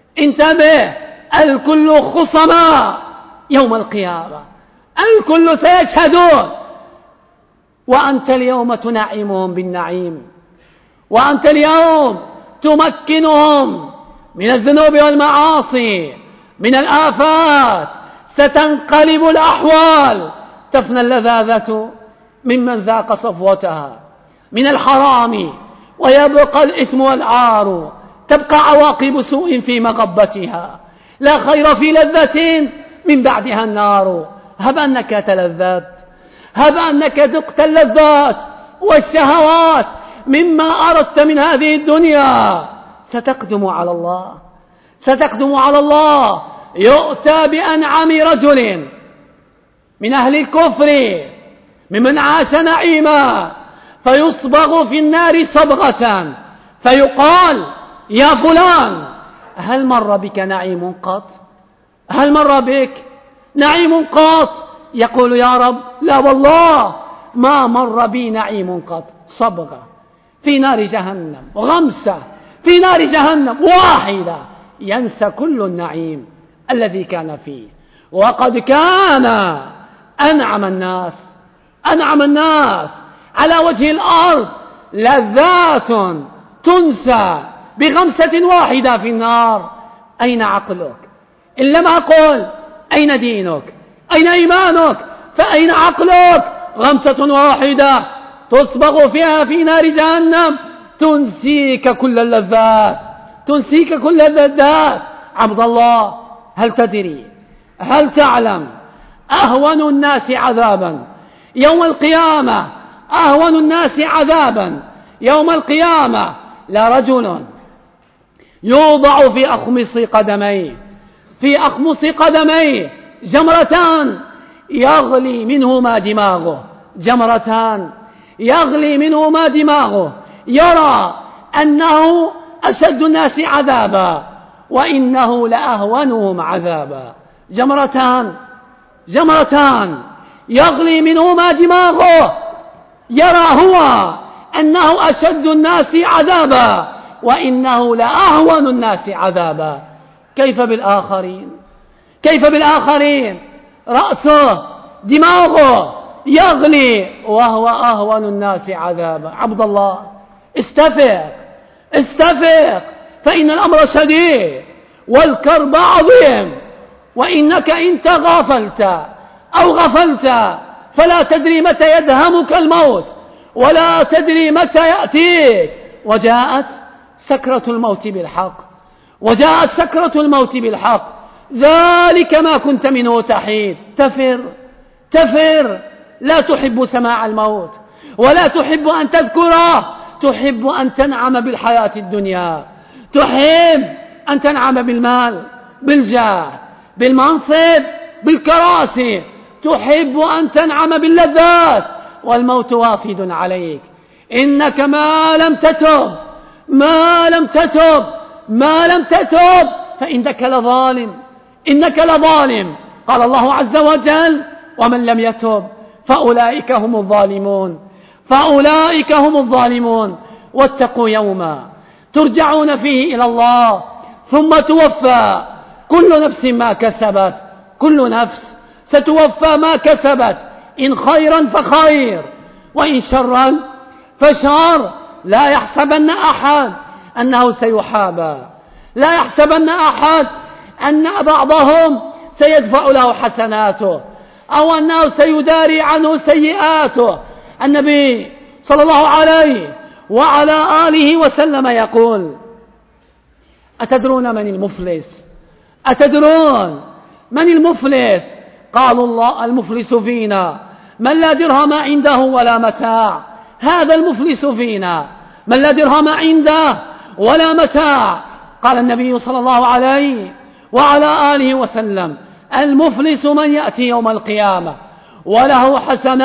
الكل خصما يوم القيامة، الكل سيشهدون، وأنت اليوم تنعمهم بالنعيم، وأنت اليوم تمكنهم من الذنوب والمعاصي، من الآفات. ستنقلب الأحوال، تفنى اللذاذة ممن ذاق صفوتها من الحرام، ويبقى الإثم والعار، تبقى عواقب سوء في مغبتها. لا خير في لذة من بعدها النار. هب أنك تلذذت، هب أنك ذقت اللذات والشهوات مما أردت من هذه الدنيا، ستقدم على الله يؤتى بأنعم رجل من أهل الكفر ممن عاش نعيما، فيصبغ في النار صبغة، فيقال: يا فلان، هل مر بك نعيم قط؟ هل مر بك نعيم قط؟ يقول: يا رب، لا والله ما مر بي نعيم قط. صبغة في نار جهنم، غمسة في نار جهنم واحدة، ينسى كل النعيم الذي كان فيه. وقد كان أنعم الناس على وجه الأرض لذات تنسى بغمسة واحدة في النار. أين عقلك؟ إن لم أقل أين دينك؟ أين إيمانك؟ فأين عقلك؟ غمسة واحدة تصبغ فيها في نار جهنم تنسيك كل اللذات، تنسيك كل اللذات. عبد الله، هل تدري، هل تعلم أهون الناس عذابا يوم القيامة؟ أهون الناس عذابا يوم القيامة لرجل يوضع في أخمص قدميه جمرتان يغلي منهما دماغه، يرى أنه أشد الناس عذابا وإنه لأهونهم عذابا. جمرتان يغلي منهما دماغه، يرى هو أنه أشد الناس عذابا وإنه لأهون الناس عذابا. كيف بالآخرين؟ رأسه دماغه يغلي وهو أهون الناس عذابا. عبد الله استفق فإن الأمر شديد والكرب عظيم، وإنك إن تغافلت أو غفلت فلا تدري متى يدهمك الموت ولا تدري متى يأتيك. وجاءت سكرة الموت بالحق، ذلك ما كنت منه تحيد. تفر، لا تحب سماع الموت ولا تحب أن تذكره، تحب أن تنعم بالحياة الدنيا، تحب أن تنعم بالمال، بالجاه، بالمنصب، بالكراسي، تحب أن تنعم باللذات، والموت وافد عليك. إنك ما لم تتب فإنك لظالم. قال الله عز وجل: ومن لم يتب فأولئك هم الظالمون. واتقوا يوما ترجعون فيه إلى الله ثم توفى كل نفس ما كسبت، كل نفس ستوفى ما كسبت، إن خيرا فخير وإن شرا فشر. لا يحسبن أحد أنه سيحابى، لا يحسبن أحد أن بعضهم سيدفع له حسناته أو أنه سيداري عنه سيئاته. النبي صلى الله عليه وعلى آله وسلم يقول: أتدرون من المفلس؟ قالوا: الله المفلس فينا من لا درهم عنده ولا متاع. هذا المفلس فينا من لا درهم عنده ولا متاع. قال النبي صلى الله عليه وعلى آله وسلم: المفلس من يأتي يوم القيامة وله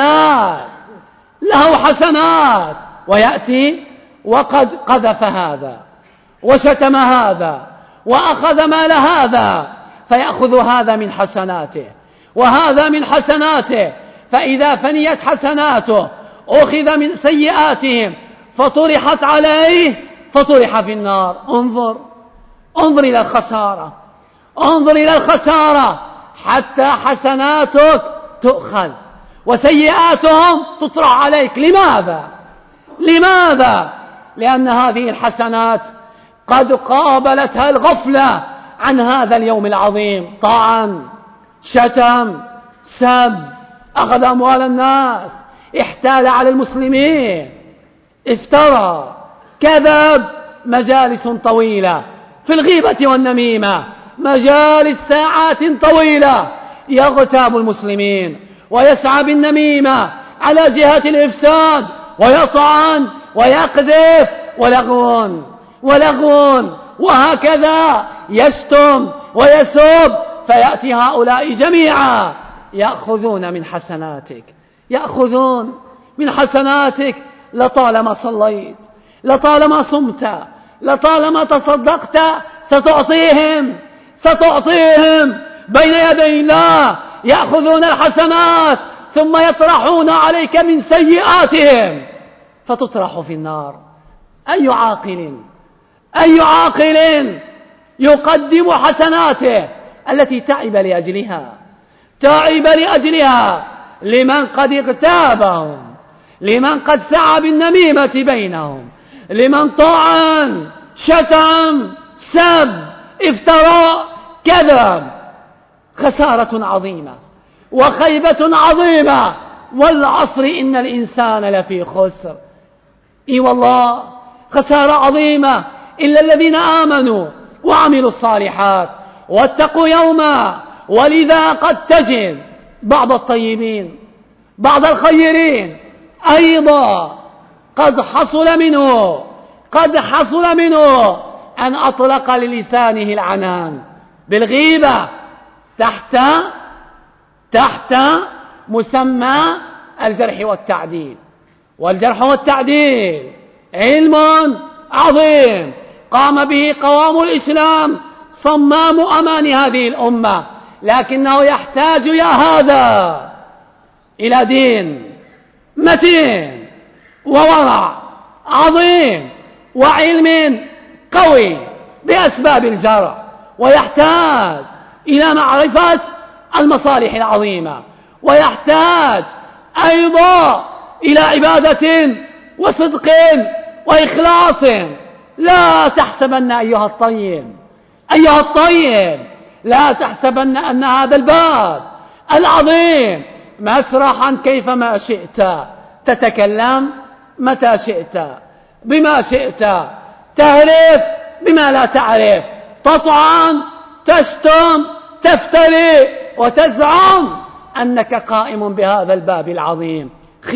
حسنات ويأتي وقد قذف هذا وشتم هذا وأخذ مال هذا، فيأخذ هذا من حسناته وهذا من حسناته، فإذا فنيت حسناته أخذ من سيئاتهم فطرحت عليه فطرح في النار. انظر إلى الخسارة حتى حسناتك تؤخذ وسيئاتهم تطرح عليك. لماذا؟ لأن هذه الحسنات قد قابلتها الغفلة عن هذا اليوم العظيم. طعن، شتم، سب، أخذ أموال الناس، احتال على المسلمين، افترى، كذب. مجالس طويلة في الغيبة والنميمة، مجالس ساعات طويلة يغتاب المسلمين ويسعى بالنميمة على جهة الإفساد ويطعن ويقذف، ولغو، وهكذا يشتم ويسب. فيأتي هؤلاء جميعا يأخذون من حسناتك، لطالما صليت، لطالما صمت، لطالما تصدقت، ستعطيهم بين يدي الله. يأخذون الحسنات ثم يطرحون عليك من سيئاتهم فتطرح في النار. أي عاقل يقدم حسناته التي تعب لأجلها لمن قد اغتابهم، لمن قد سعى بالنميمة بينهم، لمن طعن، شتم، سب، افتراء، كذب. خسارة عظيمة وخيبة عظيمة. والعصر إن الإنسان لفي خسر. إي والله خسارة عظيمة إلا الذين آمنوا وعملوا الصالحات واتقوا يوما. ولذا قد تجد بعض الطيبين، بعض الخيرين أيضا قد حصل منه أن أطلق للسانه العنان بالغيبة تحت مسمى الجرح والتعديل. والجرح والتعديل علم عظيم قام به قوام الإسلام صمام أمان هذه الأمة، لكنه يحتاج يا هذا إلى دين متين وورع عظيم وعلم قوي بأسباب الجرح، ويحتاج إلى معرفة المصالح العظيمة، ويحتاج أيضا إلى عبادة وصدق وإخلاص. لا تحسبن أيها الطيب لا تحسبن أن هذا الباب العظيم مسرحا كيفما شئت تتكلم متى شئت بما شئت، تعرف بما لا تعرف، تطعن تشتم تفتري وتزعم أنك قائم بهذا الباب العظيم.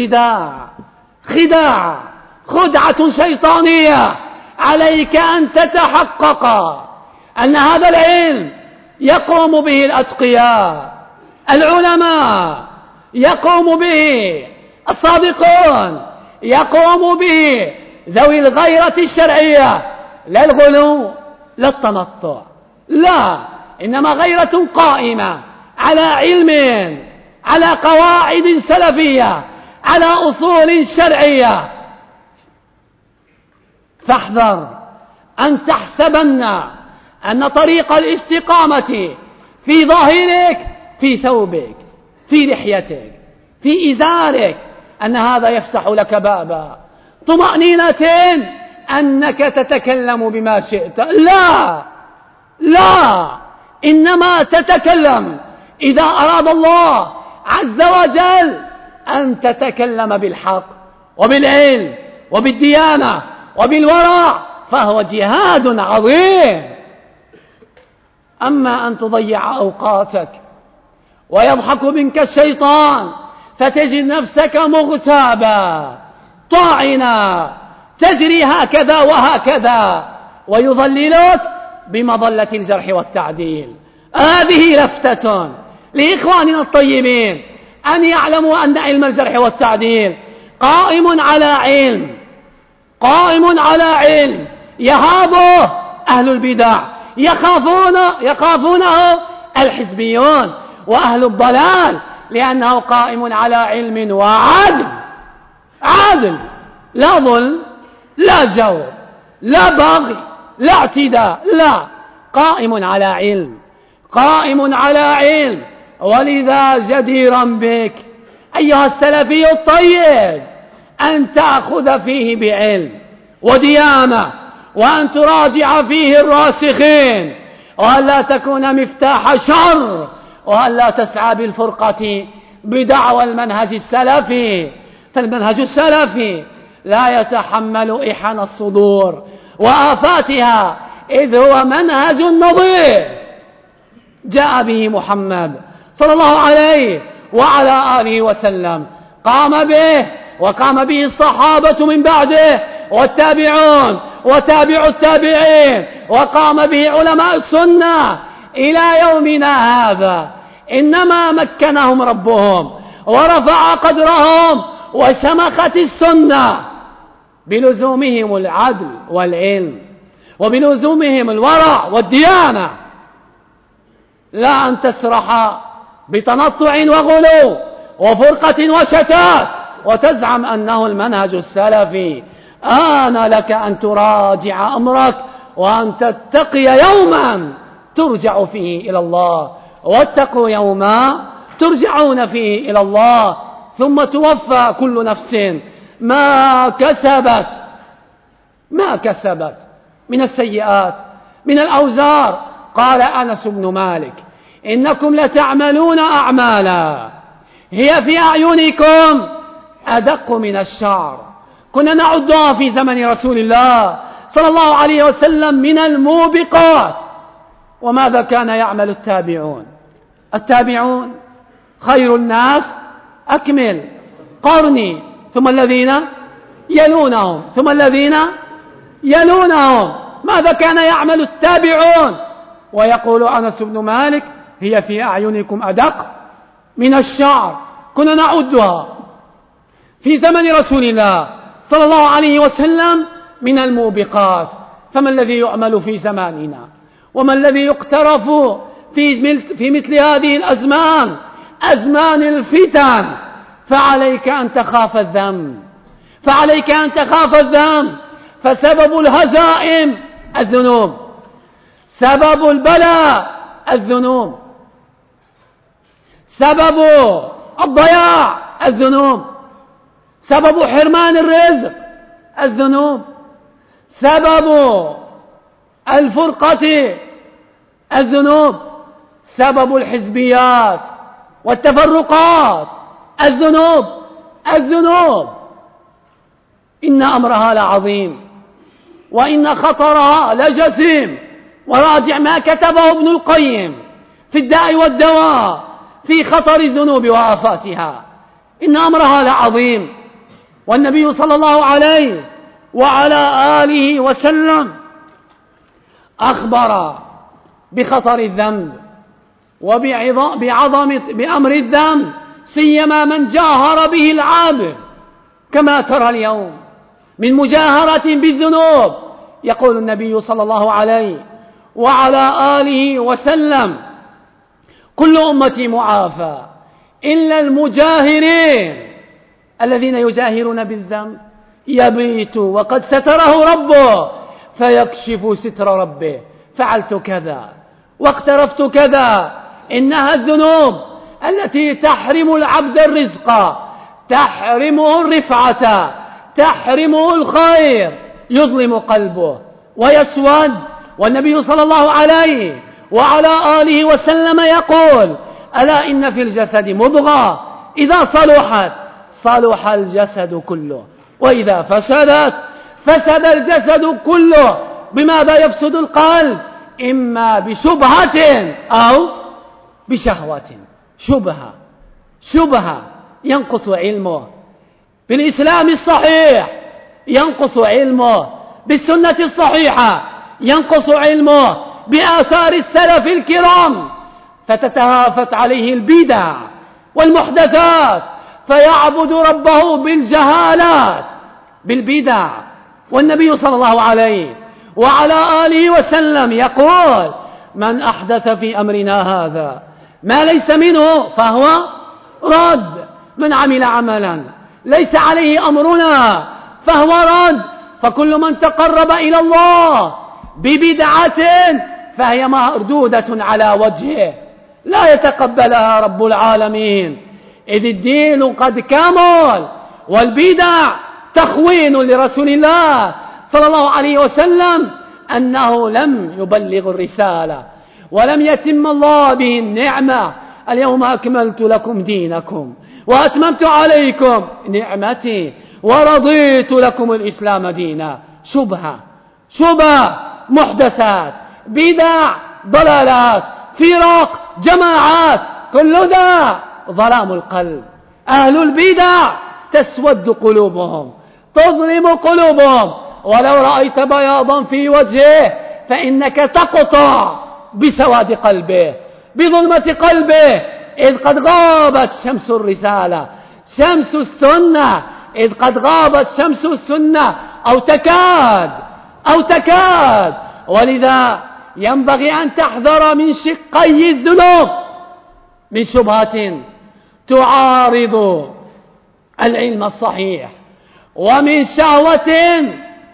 خدعة شيطانية. عليك أن تتحقق أن هذا العلم يقوم به الأتقياء العلماء، يقوم به الصادقون، يقوم به ذوي الغيرة الشرعية، لا الغلو لا التنطع، لا، إنما غيرة قائمة على علم، على قواعد سلفية، على أصول شرعية. فاحذر أن تحسبن أن طريق الاستقامة في ظاهرك، في ثوبك، في لحيتك، في إزارك، أن هذا يفسح لك بابا طمأنينة أنك تتكلم بما شئت. لا، إنما تتكلم إذا أراد الله عز وجل أن تتكلم بالحق وبالعلم وبالديانة وبالورع، فهو جهاد عظيم. أما أن تضيع أوقاتك ويضحك منك الشيطان فتجد نفسك مغتابا طاعنا تجري هكذا وهكذا ويضللك بمظلة الجرح والتعديل. هذه لفتة لإخواننا الطيبين أن يعلموا أن علم الجرح والتعديل قائم على علم يهابه أهل البدع، يخافونه الحزبيون وأهل الضلال، لأنه قائم على علم وعدل، عدل، لا ظلم لا جور لا بغي لا اعتداء، لا، قائم على علم. ولذا جديرا بك أيها السلفي الطيب أن تأخذ فيه بعلم وديانة، وأن تراجع فيه الراسخين، وأن لا تكون مفتاح شر، وأن لا تسعى بالفرقة بدعوى المنهج السلفي. فالمنهج السلفي لا يتحمل إحن الصدور وآفاتها، إذ هو منهج نظيف جاء به محمد صلى الله عليه وعلى آله وسلم، قام به وقام به الصحابة من بعده والتابعون وتابع التابعين، وقام به علماء السنة إلى يومنا هذا. إنما مكنهم ربهم ورفع قدرهم وشمخت السنة بلزومهم العدل والعلم وبلزومهم الورع والديانة، لا أن تسرح بتنطع وغلو وفرقة وشتات وتزعم أنه المنهج السلفي. آن لك أن تراجع أمرك وأن تتقي يوما ترجع فيه إلى الله، واتقوا يوما ترجعون فيه إلى الله ثم توفى كل نفس ما كسبت من السيئات من الأوزار. قال أنس بن مالك: إنكم لتعملون أعمالا هي في أعينكم أدق من الشعر. كنا نعدها في زمن رسول الله صلى الله عليه وسلم من الموبقات. وماذا كان يعمل التابعون خير الناس أكمل قرني ثم الذين يلونهم ثم الذين يلونهم. ماذا كان يعمل التابعون؟ ويقول أنس بن مالك: هي في أعينكم أدق من الشعر. كنا نعدها في زمن رسول الله صلى الله عليه وسلم من الموبقات. فما الذي يعمل في زماننا؟ وما الذي يقترف في مثل هذه الأزمان، أزمان الفتن؟ فعليك أن تخاف الذنب، فسبب الهزائم الذنوب، سبب البلاء الذنوب. سبب الضياع الذنوب، سبب حرمان الرزق الذنوب، سبب الفرقة الذنوب، سبب الحزبيات والتفرقات الذنوب. الذنوب إن أمرها لعظيم وإن خطرها لجسيم. وراجع ما كتبه ابن القيم في الداء والدواء في خطر الذنوب وآفاتها. إن أمرها لعظيم. والنبي صلى الله عليه وعلى آله وسلم أخبر بخطر الذنب وبعظمة بأمر الذنب، سيما من جاهر به العابد كما ترى اليوم من مجاهرة بالذنوب. يقول النبي صلى الله عليه وعلى آله وسلم: كل أمتي معافى إلا المجاهرين الذين يجاهرون بالذنب. يبيت وقد ستره ربه فيكشف ستر ربه: فعلت كذا واقترفت كذا. إنها الذنوب التي تحرم العبد الرزق، تحرمه الرفعة، تحرمه الخير، يظلم قلبه ويسود. والنبي صلى الله عليه وعلى آله وسلم يقول: ألا إن في الجسد مضغة إذا صلحت صلح الجسد كله، وإذا فسدت فسد الجسد كله. بماذا يفسد القلب؟ إما بشبهة أو بشهوة. شبهة ينقص علمه بالإسلام الصحيح، ينقص علمه بالسنة الصحيحة، ينقص علمه بآثار السلف الكرام، فتتهافت عليه البدع والمحدثات، فيعبد ربه بالجهالات بالبدع. والنبي صلى الله عليه وعلى آله وسلم يقول: من أحدث في أمرنا هذا ما ليس منه فهو رد. من عمل عملا ليس عليه أمرنا فهو رد. فكل من تقرب إلى الله ببدعة فهي مردودة على وجهه، لا يتقبلها رب العالمين، إذ الدين قد كمل. والبدع تخوين لرسول الله صلى الله عليه وسلم أنه لم يبلغ الرسالة ولم يتم الله به النعمة. اليوم أكملت لكم دينكم وأتممت عليكم نعمتي ورضيت لكم الإسلام دينا. شبهة محدثات، بدع، ضلالات، فرق، جماعات، كل ذا ظلام القلب. أهل البدع تسود قلوبهم، تظلم قلوبهم، ولو رأيت بياضا في وجهه فإنك تقطع بسواد قلبه، بظلمة قلبه، إذ قد غابت شمس الرسالة، شمس السنة، إذ قد غابت شمس السنة أو تكاد. ولذا ينبغي أن تحذر من شقي الذنوب، من شبهات تعارض العلم الصحيح، ومن شهوة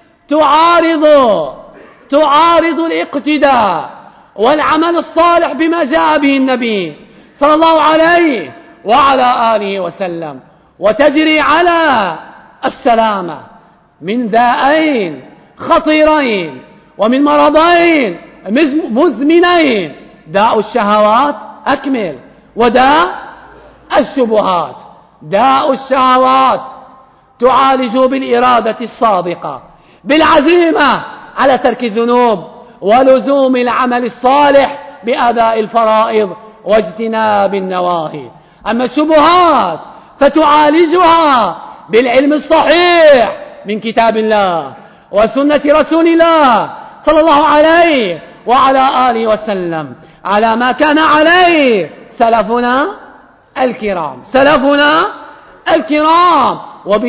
تعارض الاقتداء والعمل الصالح بما جاء به النبي صلى الله عليه وعلى آله وسلم، وتجري على السلامة من داءين خطيرين ومن مرضين مزمنين: داء الشهوات أكمل، وداء الشبهات. داء الشهوات تعالج بالإرادة الصادقة، بالعزيمة على ترك الذنوب ولزوم العمل الصالح بأداء الفرائض واجتناب النواهي. أما الشبهات فتعالجها بالعلم الصحيح من كتاب الله وسنة رسول الله صلى الله عليه وعلى آله وسلم، على ما كان عليه سلفنا الكرام.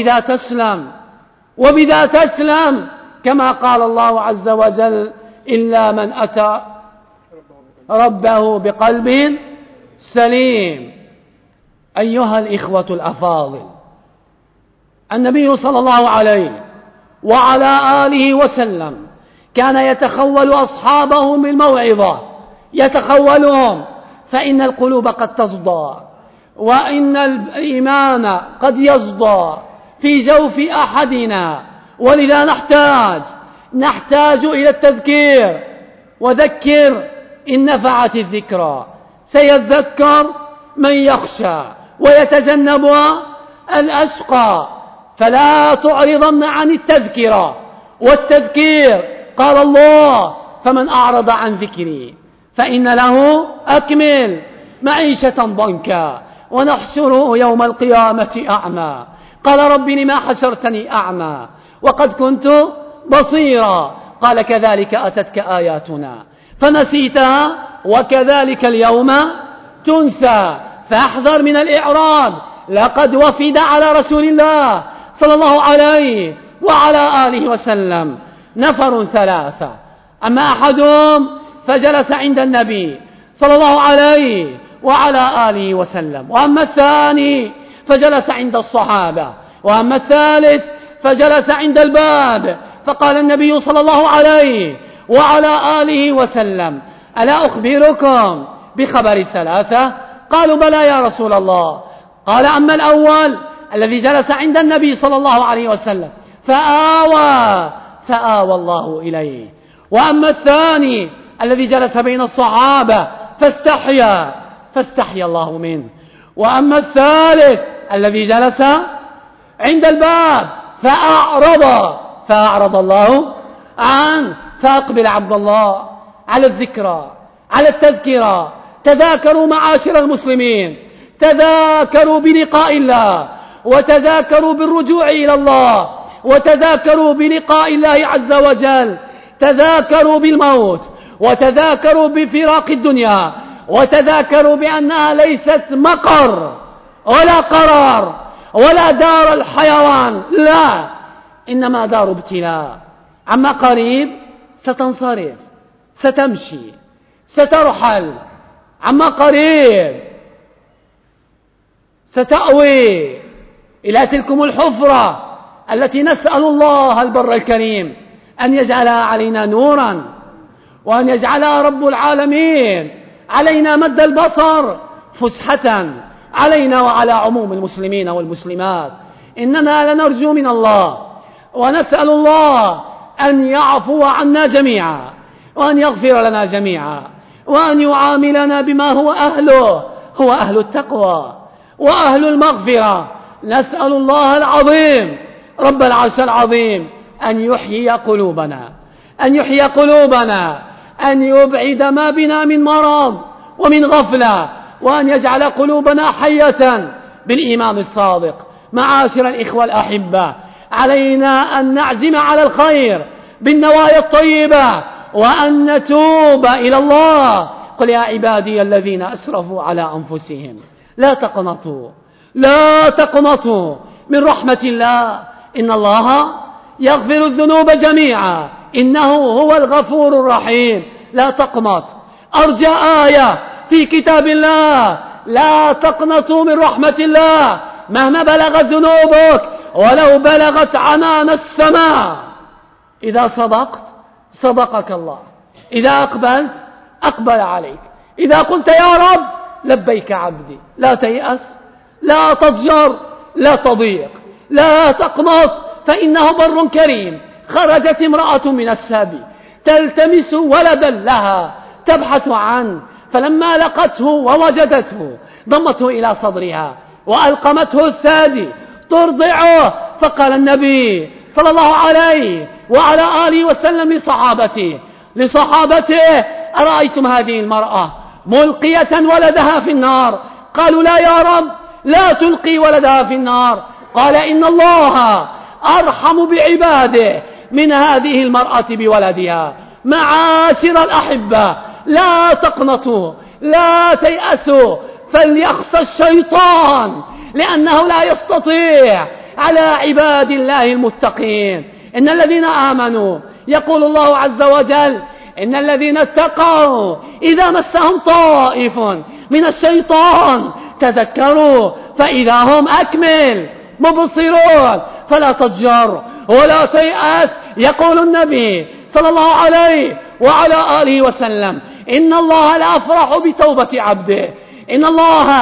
وبذا تسلم كما قال الله عز وجل: إلا من أتى ربه بقلب سليم. أيها الإخوة الأفاضل، النبي صلى الله عليه وعلى آله وسلم كان يتخول أصحابه بالموعظة، يتخولهم، فإن القلوب قد تصدى وإن الإيمان قد يصدى في جوف أحدنا، ولذا نحتاج إلى التذكير. وذكر إن نفعت الذكرى، سيذكر من يخشى ويتجنبها الأشقى. فلا تعرضن عن التذكرة والتذكير. قال الله: فمن أعرض عن ذكري فإن له أكمل معيشة ضنكا ونحشره يوم القيامة أعمى. قال: رب لما حشرتني أعمى وقد كنت بصيرا. قال: كذلك أتتك آياتنا فنسيتها وكذلك اليوم تنسى. فاحذر من الإعراض. لقد وفد على رسول الله صلى الله عليه وعلى آله وسلم نفر ثلاثة، أما أحدهم فجلس عند النبي صلى الله عليه وعلى آله وسلم، وأما الثاني فجلس عند الصحابة، وأما الثالث فجلس عند الباب. فقال النبي صلى الله عليه وعلى آله وسلم: ألا أخبركم بخبر الثلاثة؟ قالوا: بلى يا رسول الله. قال: أما الأول الذي جلس عند النبي صلى الله عليه وسلم فآوى الله إليه، وأما الثاني الذي جلس بين الصحابة فاستحيا الله منه، وأما الثالث الذي جلس عند الباب فأعرض الله عنه. فأقبل عبد الله على الذكرى، على التذكرة. تذاكروا معاشر المسلمين، تذاكروا بلقاء الله، وتذاكروا بالرجوع إلى الله، وتذاكروا بلقاء الله عز وجل. تذاكروا بالموت، وتذاكروا بفراق الدنيا، وتذاكروا بأنها ليست مقر ولا قرار ولا دار الحيوان، لا، إنما دار ابتلاء. عما قريب ستنصرف، ستمشي، سترحل. عما قريب ستأوي إلى تلكم الحفرة التي نسأل الله البر الكريم أن يجعلها علينا نورا، وأن يجعلها رب العالمين علينا مد البصر فسحة علينا وعلى عموم المسلمين والمسلمات. إننا لنرجو من الله ونسأل الله أن يعفو عنا جميعا، وأن يغفر لنا جميعا، وأن يعاملنا بما هو أهله. هو أهل التقوى وأهل المغفرة. نسأل الله العظيم رب العرش العظيم أن يحيي قلوبنا، أن يبعد ما بنا من مرض ومن غفلة، وأن يجعل قلوبنا حية بالإيمان الصادق. معاشر الإخوة الأحبة، علينا أن نعزم على الخير بالنوايا الطيبة، وأن نتوب إلى الله. قل يا عبادي الذين أسرفوا على أنفسهم لا تقنطوا من رحمة الله، إن الله يغفر الذنوب جميعا، إنه هو الغفور الرحيم. لا تقنط. أرجى آية في كتاب الله: لا تقنطوا من رحمة الله مهما بلغت ذنوبك، ولو بلغت عنان السماء. إذا صدقت صدقك الله، إذا أقبلت أقبل عليك، إذا قلت يا رب لبيك عبدي. لا تيأس، لا تضجر، لا تضيق، لا تقنط، فإنه بر كريم. خرجت امرأة من السبي تلتمس ولدا لها تبحث عنه، فلما لقته ووجدته ضمته إلى صدرها وألقمته الثدي ترضعه. فقال النبي صلى الله عليه وعلى آله وسلم لصحابته: أرأيتم هذه المرأة ملقية ولدها في النار؟ قالوا: لا يا رب، لا تلقي ولدها في النار. قال: إن الله أرحم بعباده من هذه المرأة بولدها. معاشر الأحبة، لا تقنطوا، لا تيأسوا، فليخشى الشيطان، لأنه لا يستطيع على عباد الله المتقين. إن الذين آمنوا، يقول الله عز وجل: إن الذين اتقوا إذا مسهم طائف من الشيطان تذكروا فإذا هم أكمل مبصرون. فلا تضجر ولا تيأس. يقول النبي صلى الله عليه وعلى آله وسلم: إن الله لا يفرح بتوبة عبده، إن الله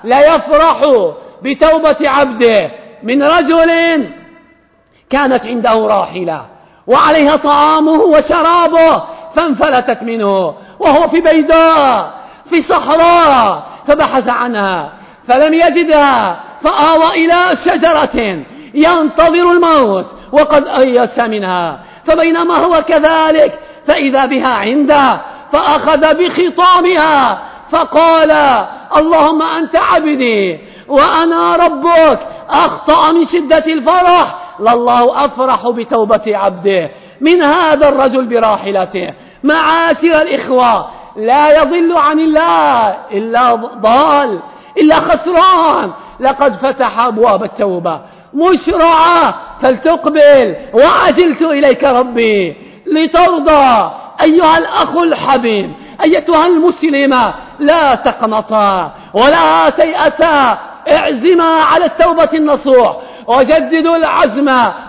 لا يفرح بتوبة عبده من رجل كانت عنده راحلة وعليها طعامه وشرابه فانفلتت منه وهو في بيداء في صحراء، فبحث عنها فلم يجدها، فآوى إلى شجرة ينتظر الموت وقد أيس منها، فبينما هو كذلك فإذا بها عنده، فأخذ بخطامها فقال: اللهم أنت عبدي وأنا ربك، أخطأ من شدة الفرح، لله أفرح بتوبة عبده من هذا الرجل براحلته. معاشر الإخوة، لا يضل عن الله إلا ضال إلا خسران. لقد فتح أبواب التوبة مشرعة، فلتقبل وعجلت إليك ربي لترضى. أيها الأخ الحبيب، أيتها المسلمة، لا تقنطا ولا تيأسا، اعزما على التوبة النصوح وجددوا العزم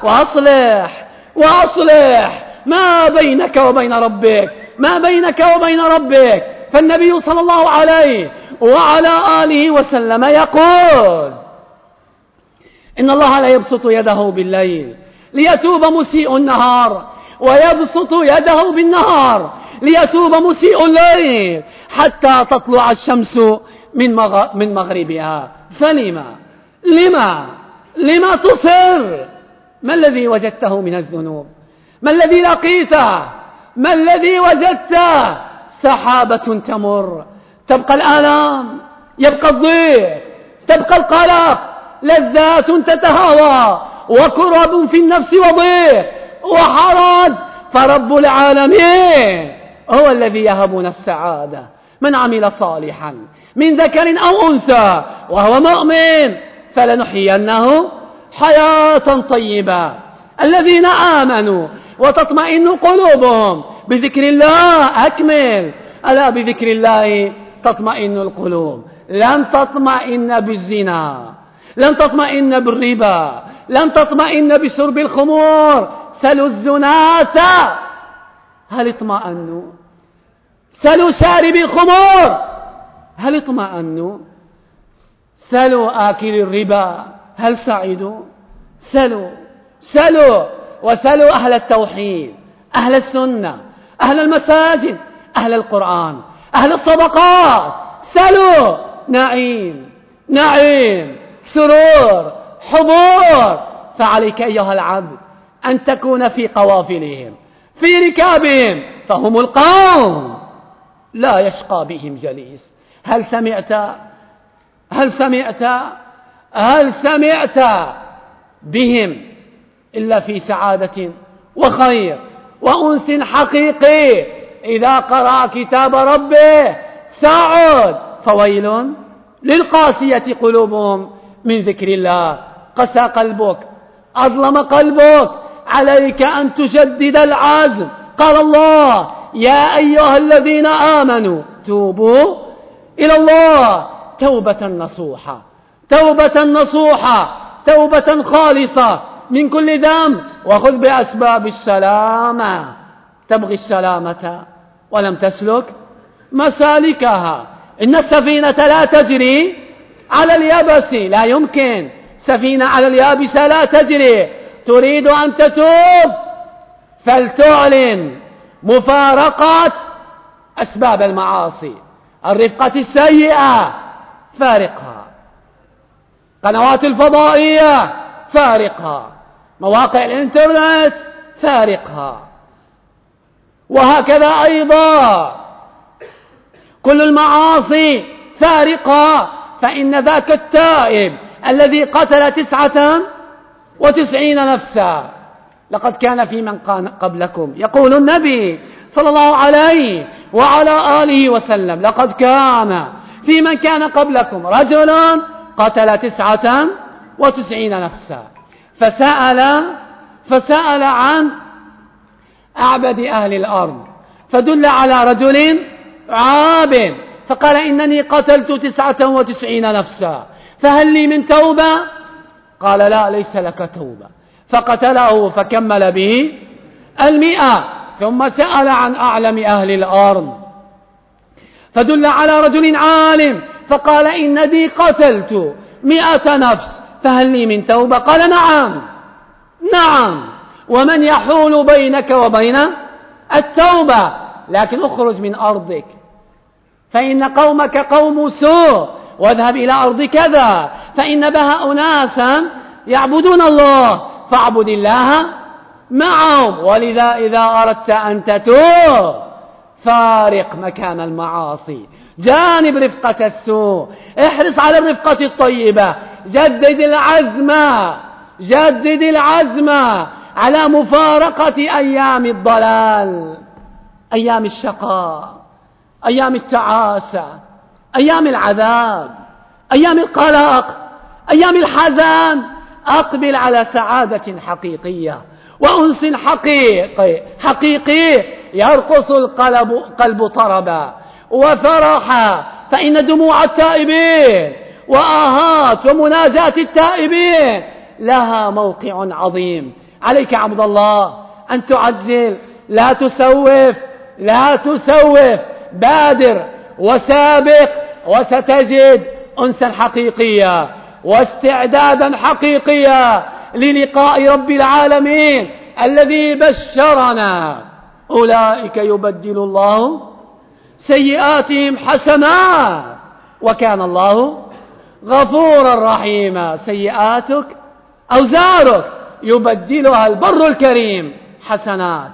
وأصلح ما بينك وبين ربك، ما بينك وبين ربك. فالنبي صلى الله عليه وعلى آله وسلم يقول: إن الله لا يبسط يده بالليل ليتوب مسيء النهار، ويبسط يده بالنهار ليتوب مسيء الليل حتى تطلع الشمس من مغربها. لما تصر؟ ما الذي وجدته من الذنوب؟ ما الذي لقيته؟ ما الذي وجدته؟ سحابة تمر، تبقى الآلام، يبقى الضيق، تبقى القلق، لذات تتهوى، وكرب في النفس وضيق وحرج. فرب العالمين هو الذي يهبنا السعادة. من عمل صالحا من ذكر أو أنثى وهو مؤمن فلنحيينه حياة طيبة. الذين آمنوا وتطمئن قلوبهم بذكر الله. أكمل: ألا بذكر الله تطمئن القلوب. لن تطمئن بالزنا، لن تطمئن بالربا، لن تطمئن بشرب الخمور. سلوا الزناة هل اطمأنوا؟ سلوا شارب الخمور هل اطمأنوا؟ سلوا آكل الربا هل سعدوا؟ سلوا وسلوا أهل التوحيد، أهل السنة، أهل المساجد، أهل القرآن، أهل الصدقات. سلوا نعيم سرور حضور. فعليك أيها العبد أن تكون في قوافلهم، في ركابهم، فهم القوم لا يشقى بهم جليس. هل سمعت بهم إلا في سعادة وخير وأنس حقيقي. إذا قرأ كتاب ربه سعد. فويل للقاسية قلوبهم من ذكر الله. قسى قلبك، أظلم قلبك، عليك أن تجدد العزم. قال الله: يا أيها الذين آمنوا توبوا إلى الله توبة نصوحة، توبة خالصة من كل ذنب، وخذ بأسباب السلامة. تبغي السلامة ولم تسلك مسالكها. إن السفينة لا تجري على اليابس، لا يمكن. سفينة على اليابس لا تجري. تريد أن تتوب فلتعلن مفارقة أسباب المعاصي، الرفقة السيئة فارقها، قنوات الفضائية فارقها، مواقع الانترنت فارقها، وهكذا أيضا كل المعاصي فارقها. فإن ذاك التائب الذي قتل 99 نفسا، لقد كان في من قبلكم، يقول النبي صلى الله عليه وعلى آله وسلم: لقد كان في من كان قبلكم رجل قتل 99 نفسا، فسأل عن أعبد أهل الأرض، فدل على رجل عابد، فقال: إنني قتلت 99 نفسا، فهل لي من توبة؟ قال: لا، ليس لك توبة. فقتله فكمل به 100. ثم سأل عن أعلم أهل الأرض، فدل على رجل عالم، فقال إن بي قتلت 100 نفس فهل لي من توبة؟ قال نعم نعم، ومن يحول بينك وبين التوبة؟ لكن اخرج من أرضك فإن قومك قوم سوء، واذهب إلى أرض كذا فإن بها أناسا يعبدون الله فاعبد الله معهم. ولذا إذا أردت أن تتوب فارق مكان المعاصي، جانب رفقة السوء، احرص على الرفقة الطيبة، جدد العزم على مفارقة أيام الضلال، أيام الشقاء، أيام التعاسة، أيام العذاب، أيام القلق، أيام الحزن. أقبل على سعادة حقيقية وأنس حقيقي يرقص القلب طربا وفرحا، فإن دموع التائبين وآهات ومناجاة التائبين لها موقع عظيم. عليك عبد الله أن تعجل، لا تسوف، بادر وسابق، وستجد أنسا حقيقيا واستعدادا حقيقيا للقاء رب العالمين الذي بشرنا. أولئك يبدل الله سيئاتهم حسنات وكان الله غفورا رحيما. سيئاتك أوزارك يبدلها البر الكريم حسنات.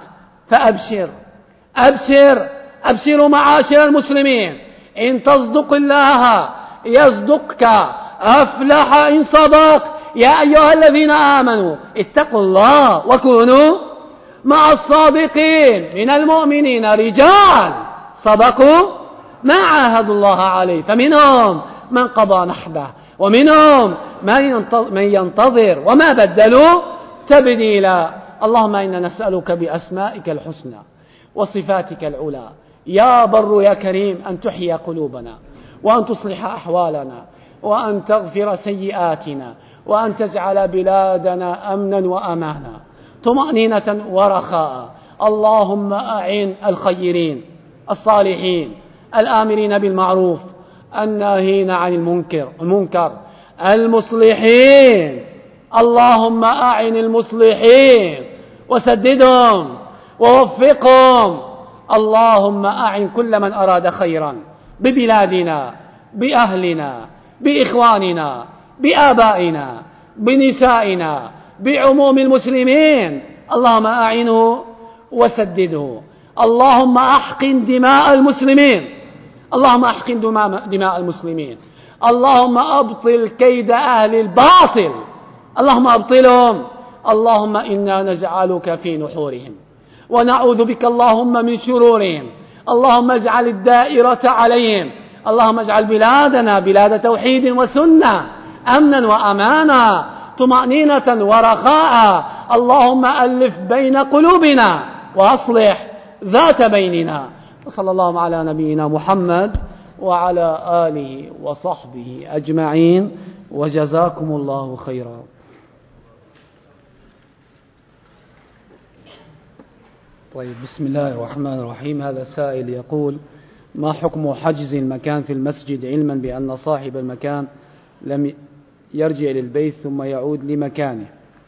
فأبشروا معاشر المسلمين، إن تصدق الله يصدقك، أفلح إن صدق. يا أيها الذين آمنوا اتقوا الله وكونوا مع الصادقين. من المؤمنين رجال صدقوا ما عاهدوا الله عليه، فمنهم من قضى نحبه ومنهم من ينتظر وما بدلوا تبديلا. اللهم إنا نسألك بأسمائك الحسنى وصفاتك العلى يا بر يا كريم أن تحيي قلوبنا، وأن تصلح أحوالنا، وأن تغفر سيئاتنا، وأن تجعل بلادنا أمنا وأمانا، طمأنينة ورخاء. اللهم أعن الخيرين الصالحين الآمرين بالمعروف الناهين عن المنكر المصلحين. اللهم أعن المصلحين وسددهم ووفقهم. اللهم أعن كل من أراد خيرا ببلادنا، بأهلنا، بإخواننا، بآبائنا، بنسائنا، بعموم المسلمين. اللهم أعنه وسدده. اللهم أحقن دماء المسلمين، اللهم أحقن دماء المسلمين. اللهم أبطل كيد أهل الباطل، اللهم أبطلهم. اللهم إنا نجعلك في نحورهم ونعوذ بك اللهم من شرورهم. اللهم اجعل الدائرة عليهم. اللهم اجعل بلادنا بلاد توحيد وسنة، أمنا وأمانا، طمأنينة ورخاء. اللهم ألف بين قلوبنا وأصلح ذات بيننا. وصلى الله على نبينا محمد وعلى آله وصحبه أجمعين، وجزاكم الله خيرا. طيب، بسم الله الرحمن الرحيم. هذا سائل يقول: ما حكم حجز المكان في المسجد علما بأن صاحب المكان لم يرجع للبيت ثم يعود لمكانه؟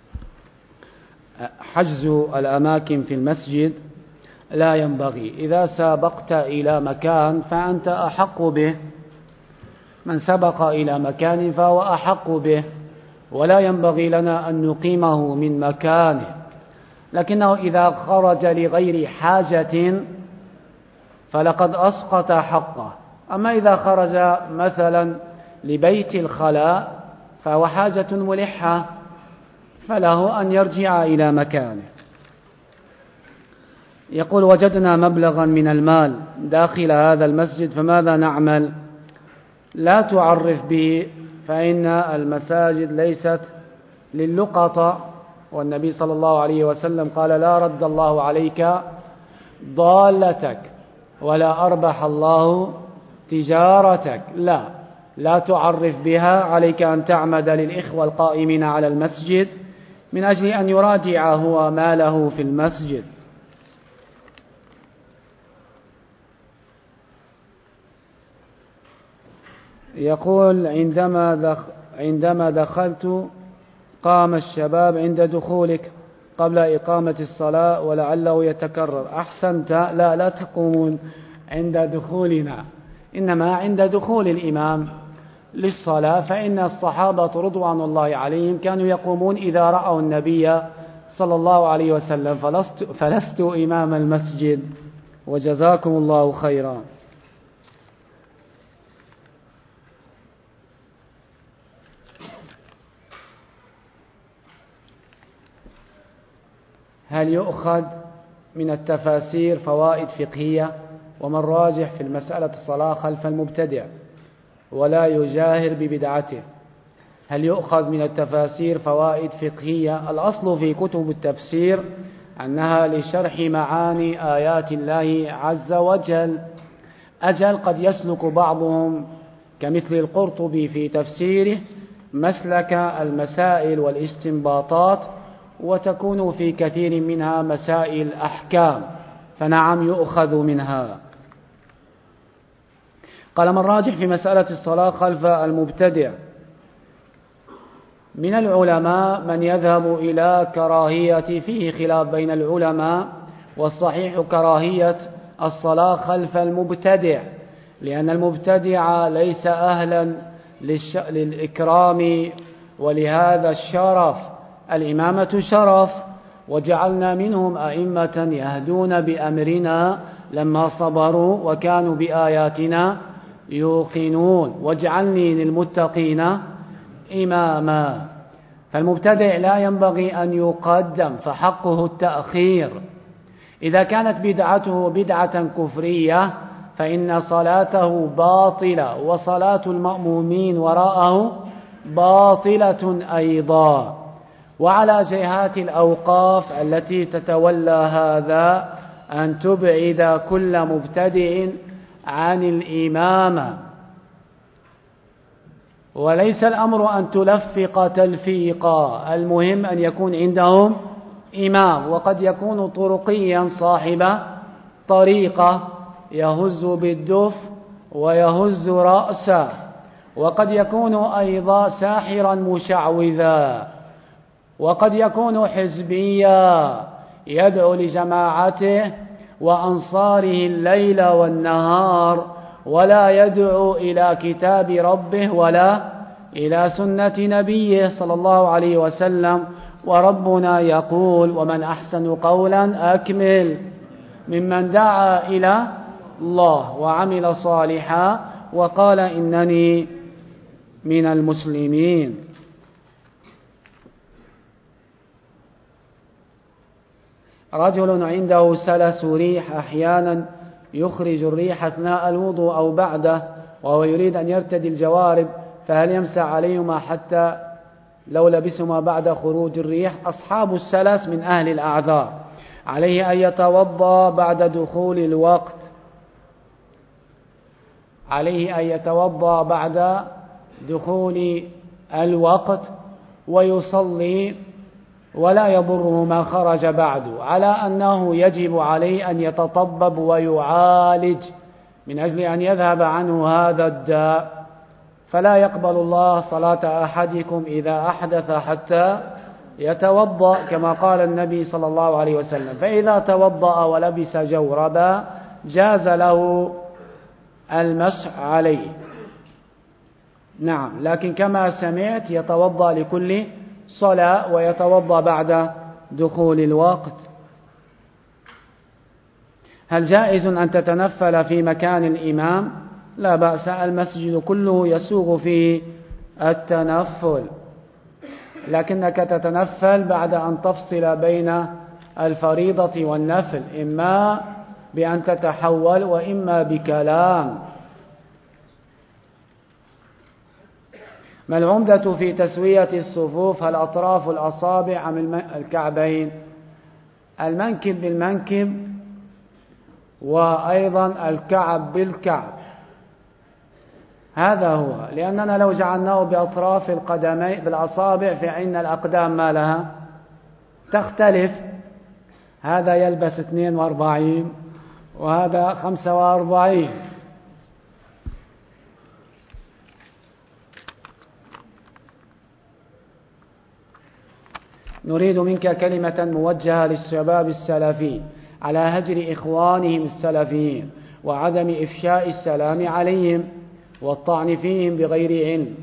حجز الأماكن في المسجد لا ينبغي. إذا سابقت إلى مكان فأنت أحق به، من سبق إلى مكان فهو أحق به، ولا ينبغي لنا أن نقيمه من مكانه. لكنه إذا خرج لغير حاجة فلقد أسقط حقه. أما إذا خرج مثلا لبيت الخلاء فهو حاجة ملحة، فله أن يرجع إلى مكانه. يقول: وجدنا مبلغا من المال داخل هذا المسجد فماذا نعمل؟ لا تعرف به، فإن المساجد ليست للقطة، والنبي صلى الله عليه وسلم قال: لا رد الله عليك ضالتك ولا أربح الله تجارتك. لا تعرف بها. عليك أن تعمد للإخوة القائمين على المسجد من أجل أن يراجع هو ماله في المسجد. يقول عندما دخلت قام الشباب عند دخولك قبل إقامة الصلاة ولعله يتكرر. أحسنت، لا تقومون عند دخولنا، إنما عند دخول الإمام للصلاة، فإن الصحابة رضوان الله عليهم كانوا يقومون إذا رأوا النبي صلى الله عليه وسلم، فلست إمام المسجد، وجزاكم الله خيرا. هل يؤخذ من التفاسير فوائد فقهية؟ ومن راجح في المسألة الصلاة خلف المبتدع ولا يجاهر ببدعته؟ هل يؤخذ من التفاسير فوائد فقهية؟ الأصل في كتب التفسير أنها لشرح معاني آيات الله عز وجل. أجل قد يسلك بعضهم كمثل القرطبي في تفسيره مسلك المسائل والاستنباطات، وتكون في كثير منها مسائل أحكام، فنعم يؤخذ منها. قال من راجح في مسألة الصلاة خلف المبتدع؟ من العلماء من يذهب إلى كراهية، فيه خلاف بين العلماء، والصحيح كراهية الصلاة خلف المبتدع، لأن المبتدع ليس أهلا للإكرام ولهذا الشرف. الإمامة شرف، وجعلنا منهم أئمة يهدون بأمرنا لما صبروا وكانوا بآياتنا يوقنون، واجعلني للمتقين إماما. فالمبتدع لا ينبغي أن يقدم، فحقه التأخير. إذا كانت بدعته بدعة كفرية فإن صلاته باطلة، وصلاة المأمومين وراءه باطلة أيضا. وعلى جهات الأوقاف التي تتولى هذا أن تبعد كل مبتدع عن الإمامة، وليس الأمر أن تلفق تلفيقا، المهم أن يكون عندهم إمام. وقد يكون طرقيا صاحب طريقة يهز بالدف ويهز رأسه، وقد يكون أيضا ساحرا مشعوذا، وقد يكون حزبيا يدعو لجماعته وأنصاره الليل والنهار، ولا يدعو إلى كتاب ربه ولا إلى سنة نبيه صلى الله عليه وسلم. وربنا يقول ومن أحسن قولا أكمل ممن دعا إلى الله وعمل صالحا وقال إنني من المسلمين. رجل عنده سلس ريح، أحيانا يخرج الريح أثناء الوضوء أو بعده، وهو يريد أن يرتدي الجوارب، فهل يمسح عليهما حتى لو لبسهما بعد خروج الريح؟ أصحاب السلس من أهل الأعذار، عليه أن يتوضأ بعد دخول الوقت، عليه أن يتوضأ بعد دخول الوقت ويصلي ولا يضره ما خرج بعده، على أنه يجب عليه أن يتطبب ويعالج من أجل أن يذهب عنه هذا الداء، فلا يقبل الله صلاة أحدكم إذا أحدث حتى يتوضأ كما قال النبي صلى الله عليه وسلم. فإذا توضأ ولبس جوربا جاز له المسح عليه. نعم، لكن كما سمعت يتوضأ لكل صلاة ويتوضأ بعد دخول الوقت. هل جائز أن تتنفل في مكان الإمام؟ لا بأس، المسجد كله يسوغ فيه التنفل، لكنك تتنفل بعد أن تفصل بين الفريضة والنفل، إما بأن تتحول وإما بكلام. ما العمدة في تسوية الصفوف؟ هل أطراف الأصابع أم الكعبين؟ المنكب بالمنكب، وأيضا الكعب بالكعب، هذا هو، لأننا لو جعلناه بأطراف القدمين بالأصابع فإن الأقدام ما لها تختلف، هذا يلبس 42 وهذا 45. نريد منك كلمة موجهة للشباب السلفي على هجر إخوانهم السلفيين وعدم إفشاء السلام عليهم والطعن فيهم بغير علم.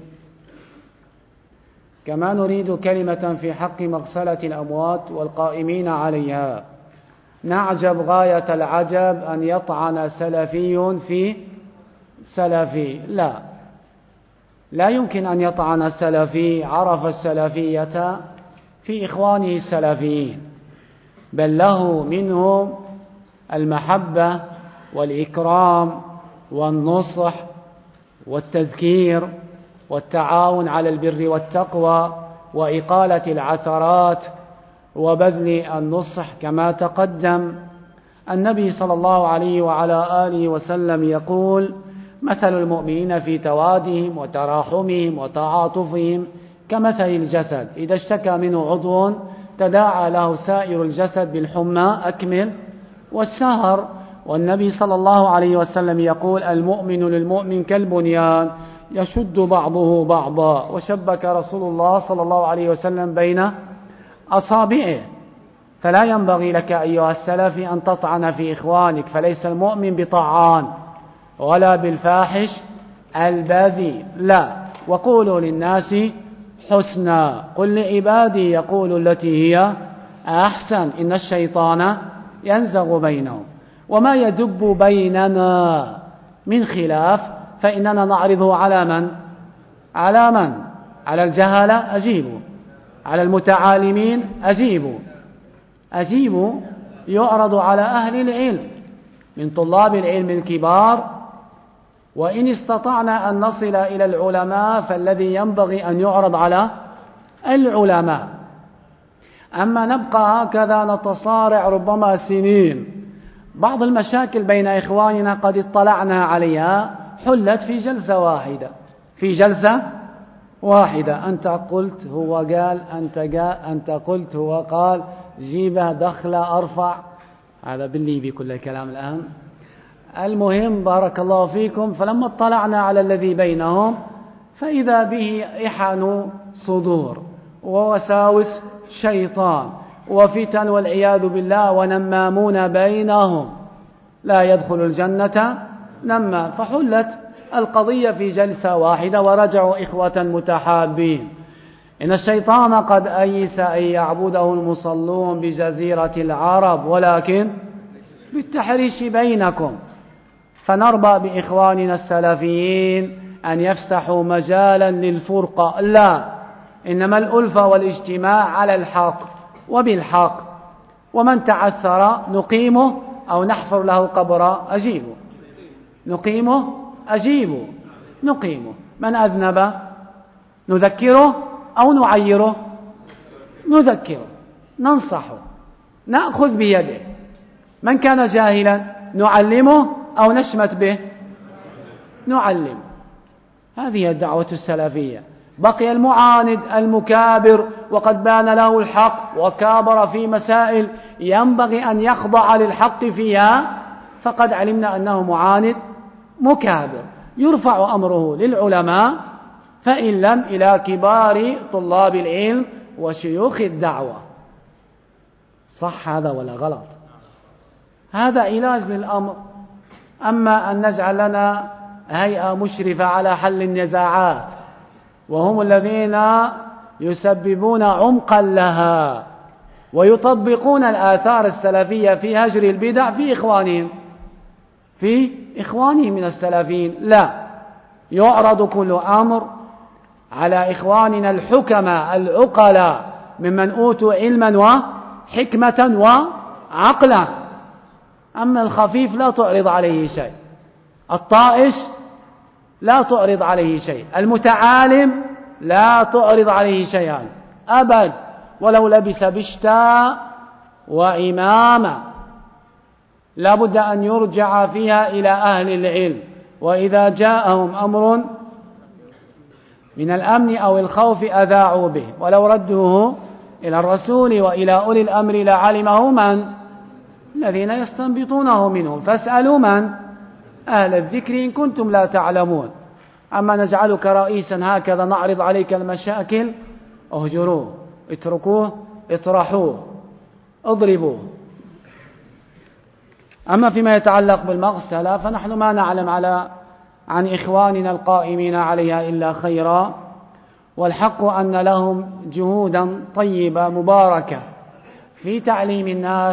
كما نريد كلمة في حق مغسلة الأموات والقائمين عليها. نعجب غاية العجب أن يطعن سلفي في سلفي. لا يمكن أن يطعن سلفي عرف السلفية في إخوانه السلفيين، بل له منهم المحبة والإكرام والنصح والتذكير والتعاون على البر والتقوى وإقالة العثرات وبذل النصح. كما تقدم النبي صلى الله عليه وعلى آله وسلم يقول: مثل المؤمنين في توادهم وتراحمهم وتعاطفهم كمثل الجسد إذا اشتكى منه عضو تداعى له سائر الجسد بالحمى أكمل والسهر. والنبي صلى الله عليه وسلم يقول: المؤمن للمؤمن كالبنيان يشد بعضه بعضا. وشبك رسول الله صلى الله عليه وسلم بين أصابعه. فلا ينبغي لك أيها السلفي أن تطعن في إخوانك، فليس المؤمن بطعان ولا بالفاحش البذيء. لا، وقولوا للناس حسنا، قل لعبادي يقولوا التي هي أحسن إن الشيطان ينزغ بينهم. وما يدب بيننا من خلاف فإننا نعرضه على من؟ على الجهلة أجيبوا، على المتعالمين أجيبوا. يعرض على أهل العلم من طلاب العلم الكبار، وإن استطعنا أن نصل إلى العلماء فالذي ينبغي أن يعرض على العلماء. أما نبقى هكذا نتصارع ربما سنين. بعض المشاكل بين إخواننا قد اطلعنا عليها حلت في جلسة واحدة. أنت قلت هو قال، أنت قلت هو قال، جيبه دخله أرفع. هذا بالليبي كل الكلام الآن. المهم بارك الله فيكم، فلما اطلعنا على الذي بينهم فإذا به إحن صدور ووساوس شيطان وفتن والعياذ بالله ونمامون بينهم لا يدخل الجنة نما. فحلت القضية في جلسة واحدة ورجعوا إخوة متحابين. إن الشيطان قد أيس أن يعبده المصلون بجزيرة العرب، ولكن بالتحريش بينكم. فنربى بإخواننا السلفيين أن يفسحوا مجالا للفرقة، لا، إنما الألفة والاجتماع على الحق وبالحق. ومن تعثر نقيمه أو نحفر له قبرا أجيبه. نقيمه. من أذنب نذكره أو نعيره؟ نذكره، ننصحه، نأخذ بيده. من كان جاهلا نعلمه أو نشمت به؟ نعلمه. هذه الدعوة السلفية. بقي المعاند المكابر وقد بان له الحق وكابر في مسائل ينبغي أن يخضع للحق فيها، فقد علمنا أنه معاند مكابر، يرفع أمره للعلماء، فإن لم إلى كبار طلاب العلم وشيوخ الدعوة. صح هذا ولا غلط؟ هذا علاج للأمر. أما أن نجعل لنا هيئة مشرفة على حل النزاعات وهم الذين يسببون عمقا لها ويطبقون الآثار السلفية في هجر البدع في إخوانهم من السلفيين، لا، يعرض كل أمر على إخواننا الحكماء العقلاء ممن أوتوا علما وحكمة وعقلا. أما الخفيف لا تعرض عليه شيء، الطائش لا تعرض عليه شيء، المتعالم لا تعرض عليه شيئا أبد ولو لبس بشتا وإمامة. لا بد أن يرجع فيها إلى أهل العلم، وإذا جاءهم أمر من الأمن أو الخوف أذاعوا به، ولو ردوه إلى الرسول وإلى أولي الأمر لعلمه من الذين يستنبطونه منهم، فاسألوا من أهل الذكر إن كنتم لا تعلمون. أما نجعلك رئيسا هكذا نعرض عليك المشاكل، اهجروه، اتركوه اطرحوه اضربوه. أما فيما يتعلق بالمغسلة فنحن ما نعلم عن إخواننا القائمين عليها إلا خيرا، والحق أن لهم جهودا طيبة مباركة في تعليم الناس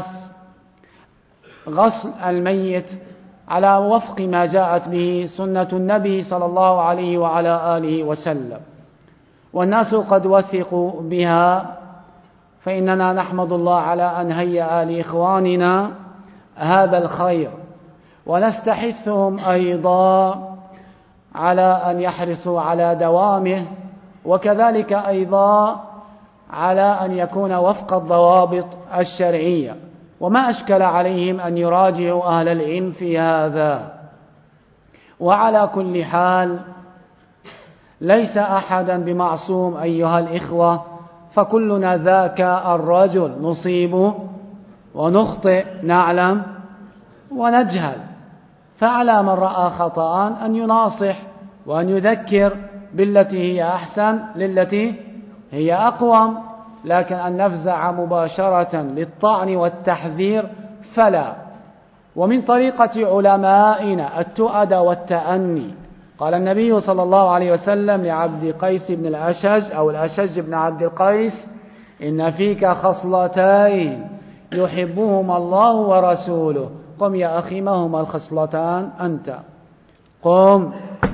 غسل الميت على وفق ما جاءت به سنة النبي صلى الله عليه وعلى آله وسلم، والناس قد وثقوا بها، فإننا نحمد الله على أن هيأ لإخواننا هذا الخير، ونستحثهم أيضا على أن يحرصوا على دوامه، وكذلك أيضا على أن يكون وفق الضوابط الشرعية، وما أشكل عليهم أن يراجعوا أهل العلم في هذا. وعلى كل حال ليس أحدا بمعصوم أيها الإخوة، فكلنا ذاك الرجل نصيب ونخطئ، نعلم ونجهل، فعلى من رأى خطأ أن يناصح وأن يذكر بالتي هي أحسن للتي هي أقوم، لكن أن نفزع مباشرة للطعن والتحذير فلا. ومن طريقة علمائنا التؤد والتأني. قال النبي صلى الله عليه وسلم لعبد قيس بن الأشج أو الأشج بن عبد القيس: إن فيك خصلتين يحبهما الله ورسوله، قم يا أخي، ما هما الخصلتان؟ أنت قم.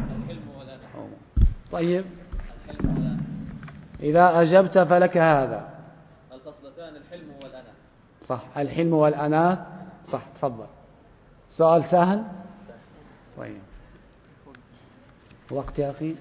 طيب إذا أجبت فلك هذا. الخصلتان الحلم والأناة. صح، الحلم والأناة، صح. تفضل. سؤال سهل. طيب وقت يا أخي،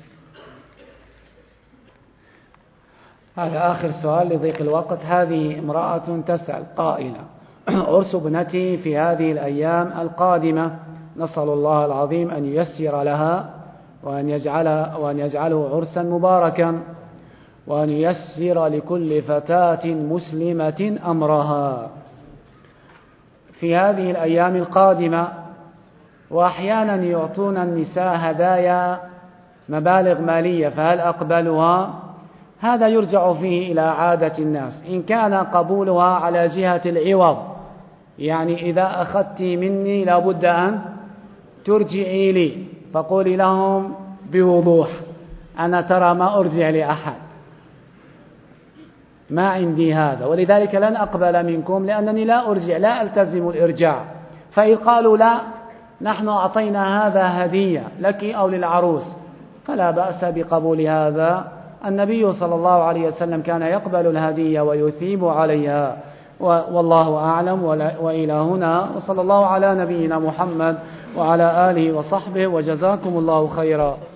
هذا آخر سؤال لضيق الوقت. هذه امرأة تسأل قائلة: عرس ابنتي في هذه الأيام القادمة، نسأل الله العظيم أن ييسر لها وأن يجعله عرسا مباركا، وأن ييسر لكل فتاة مسلمة أمرها في هذه الأيام القادمة. وأحيانا يعطون النساء هدايا مبالغ مالية، فهل أقبلها؟ هذا يرجع فيه إلى عادة الناس. إن كان قبولها على جهة العوض، يعني إذا أخذت مني لابد أن ترجعي لي، فقولي لهم بوضوح: أنا ترى ما أرجع لأحد، ما عندي هذا، ولذلك لن أقبل منكم، لأنني لا أرجع، لا ألتزم الإرجاع. فإن قالوا: لا، نحن أعطينا هذا هدية لك أو للعروس، فلا بأس بقبول هذا. النبي صلى الله عليه وسلم كان يقبل الهدية ويثيب عليها، والله أعلم. وإلى هنا، وصلى الله على نبينا محمد وعلى آله وصحبه، وجزاكم الله خيرا.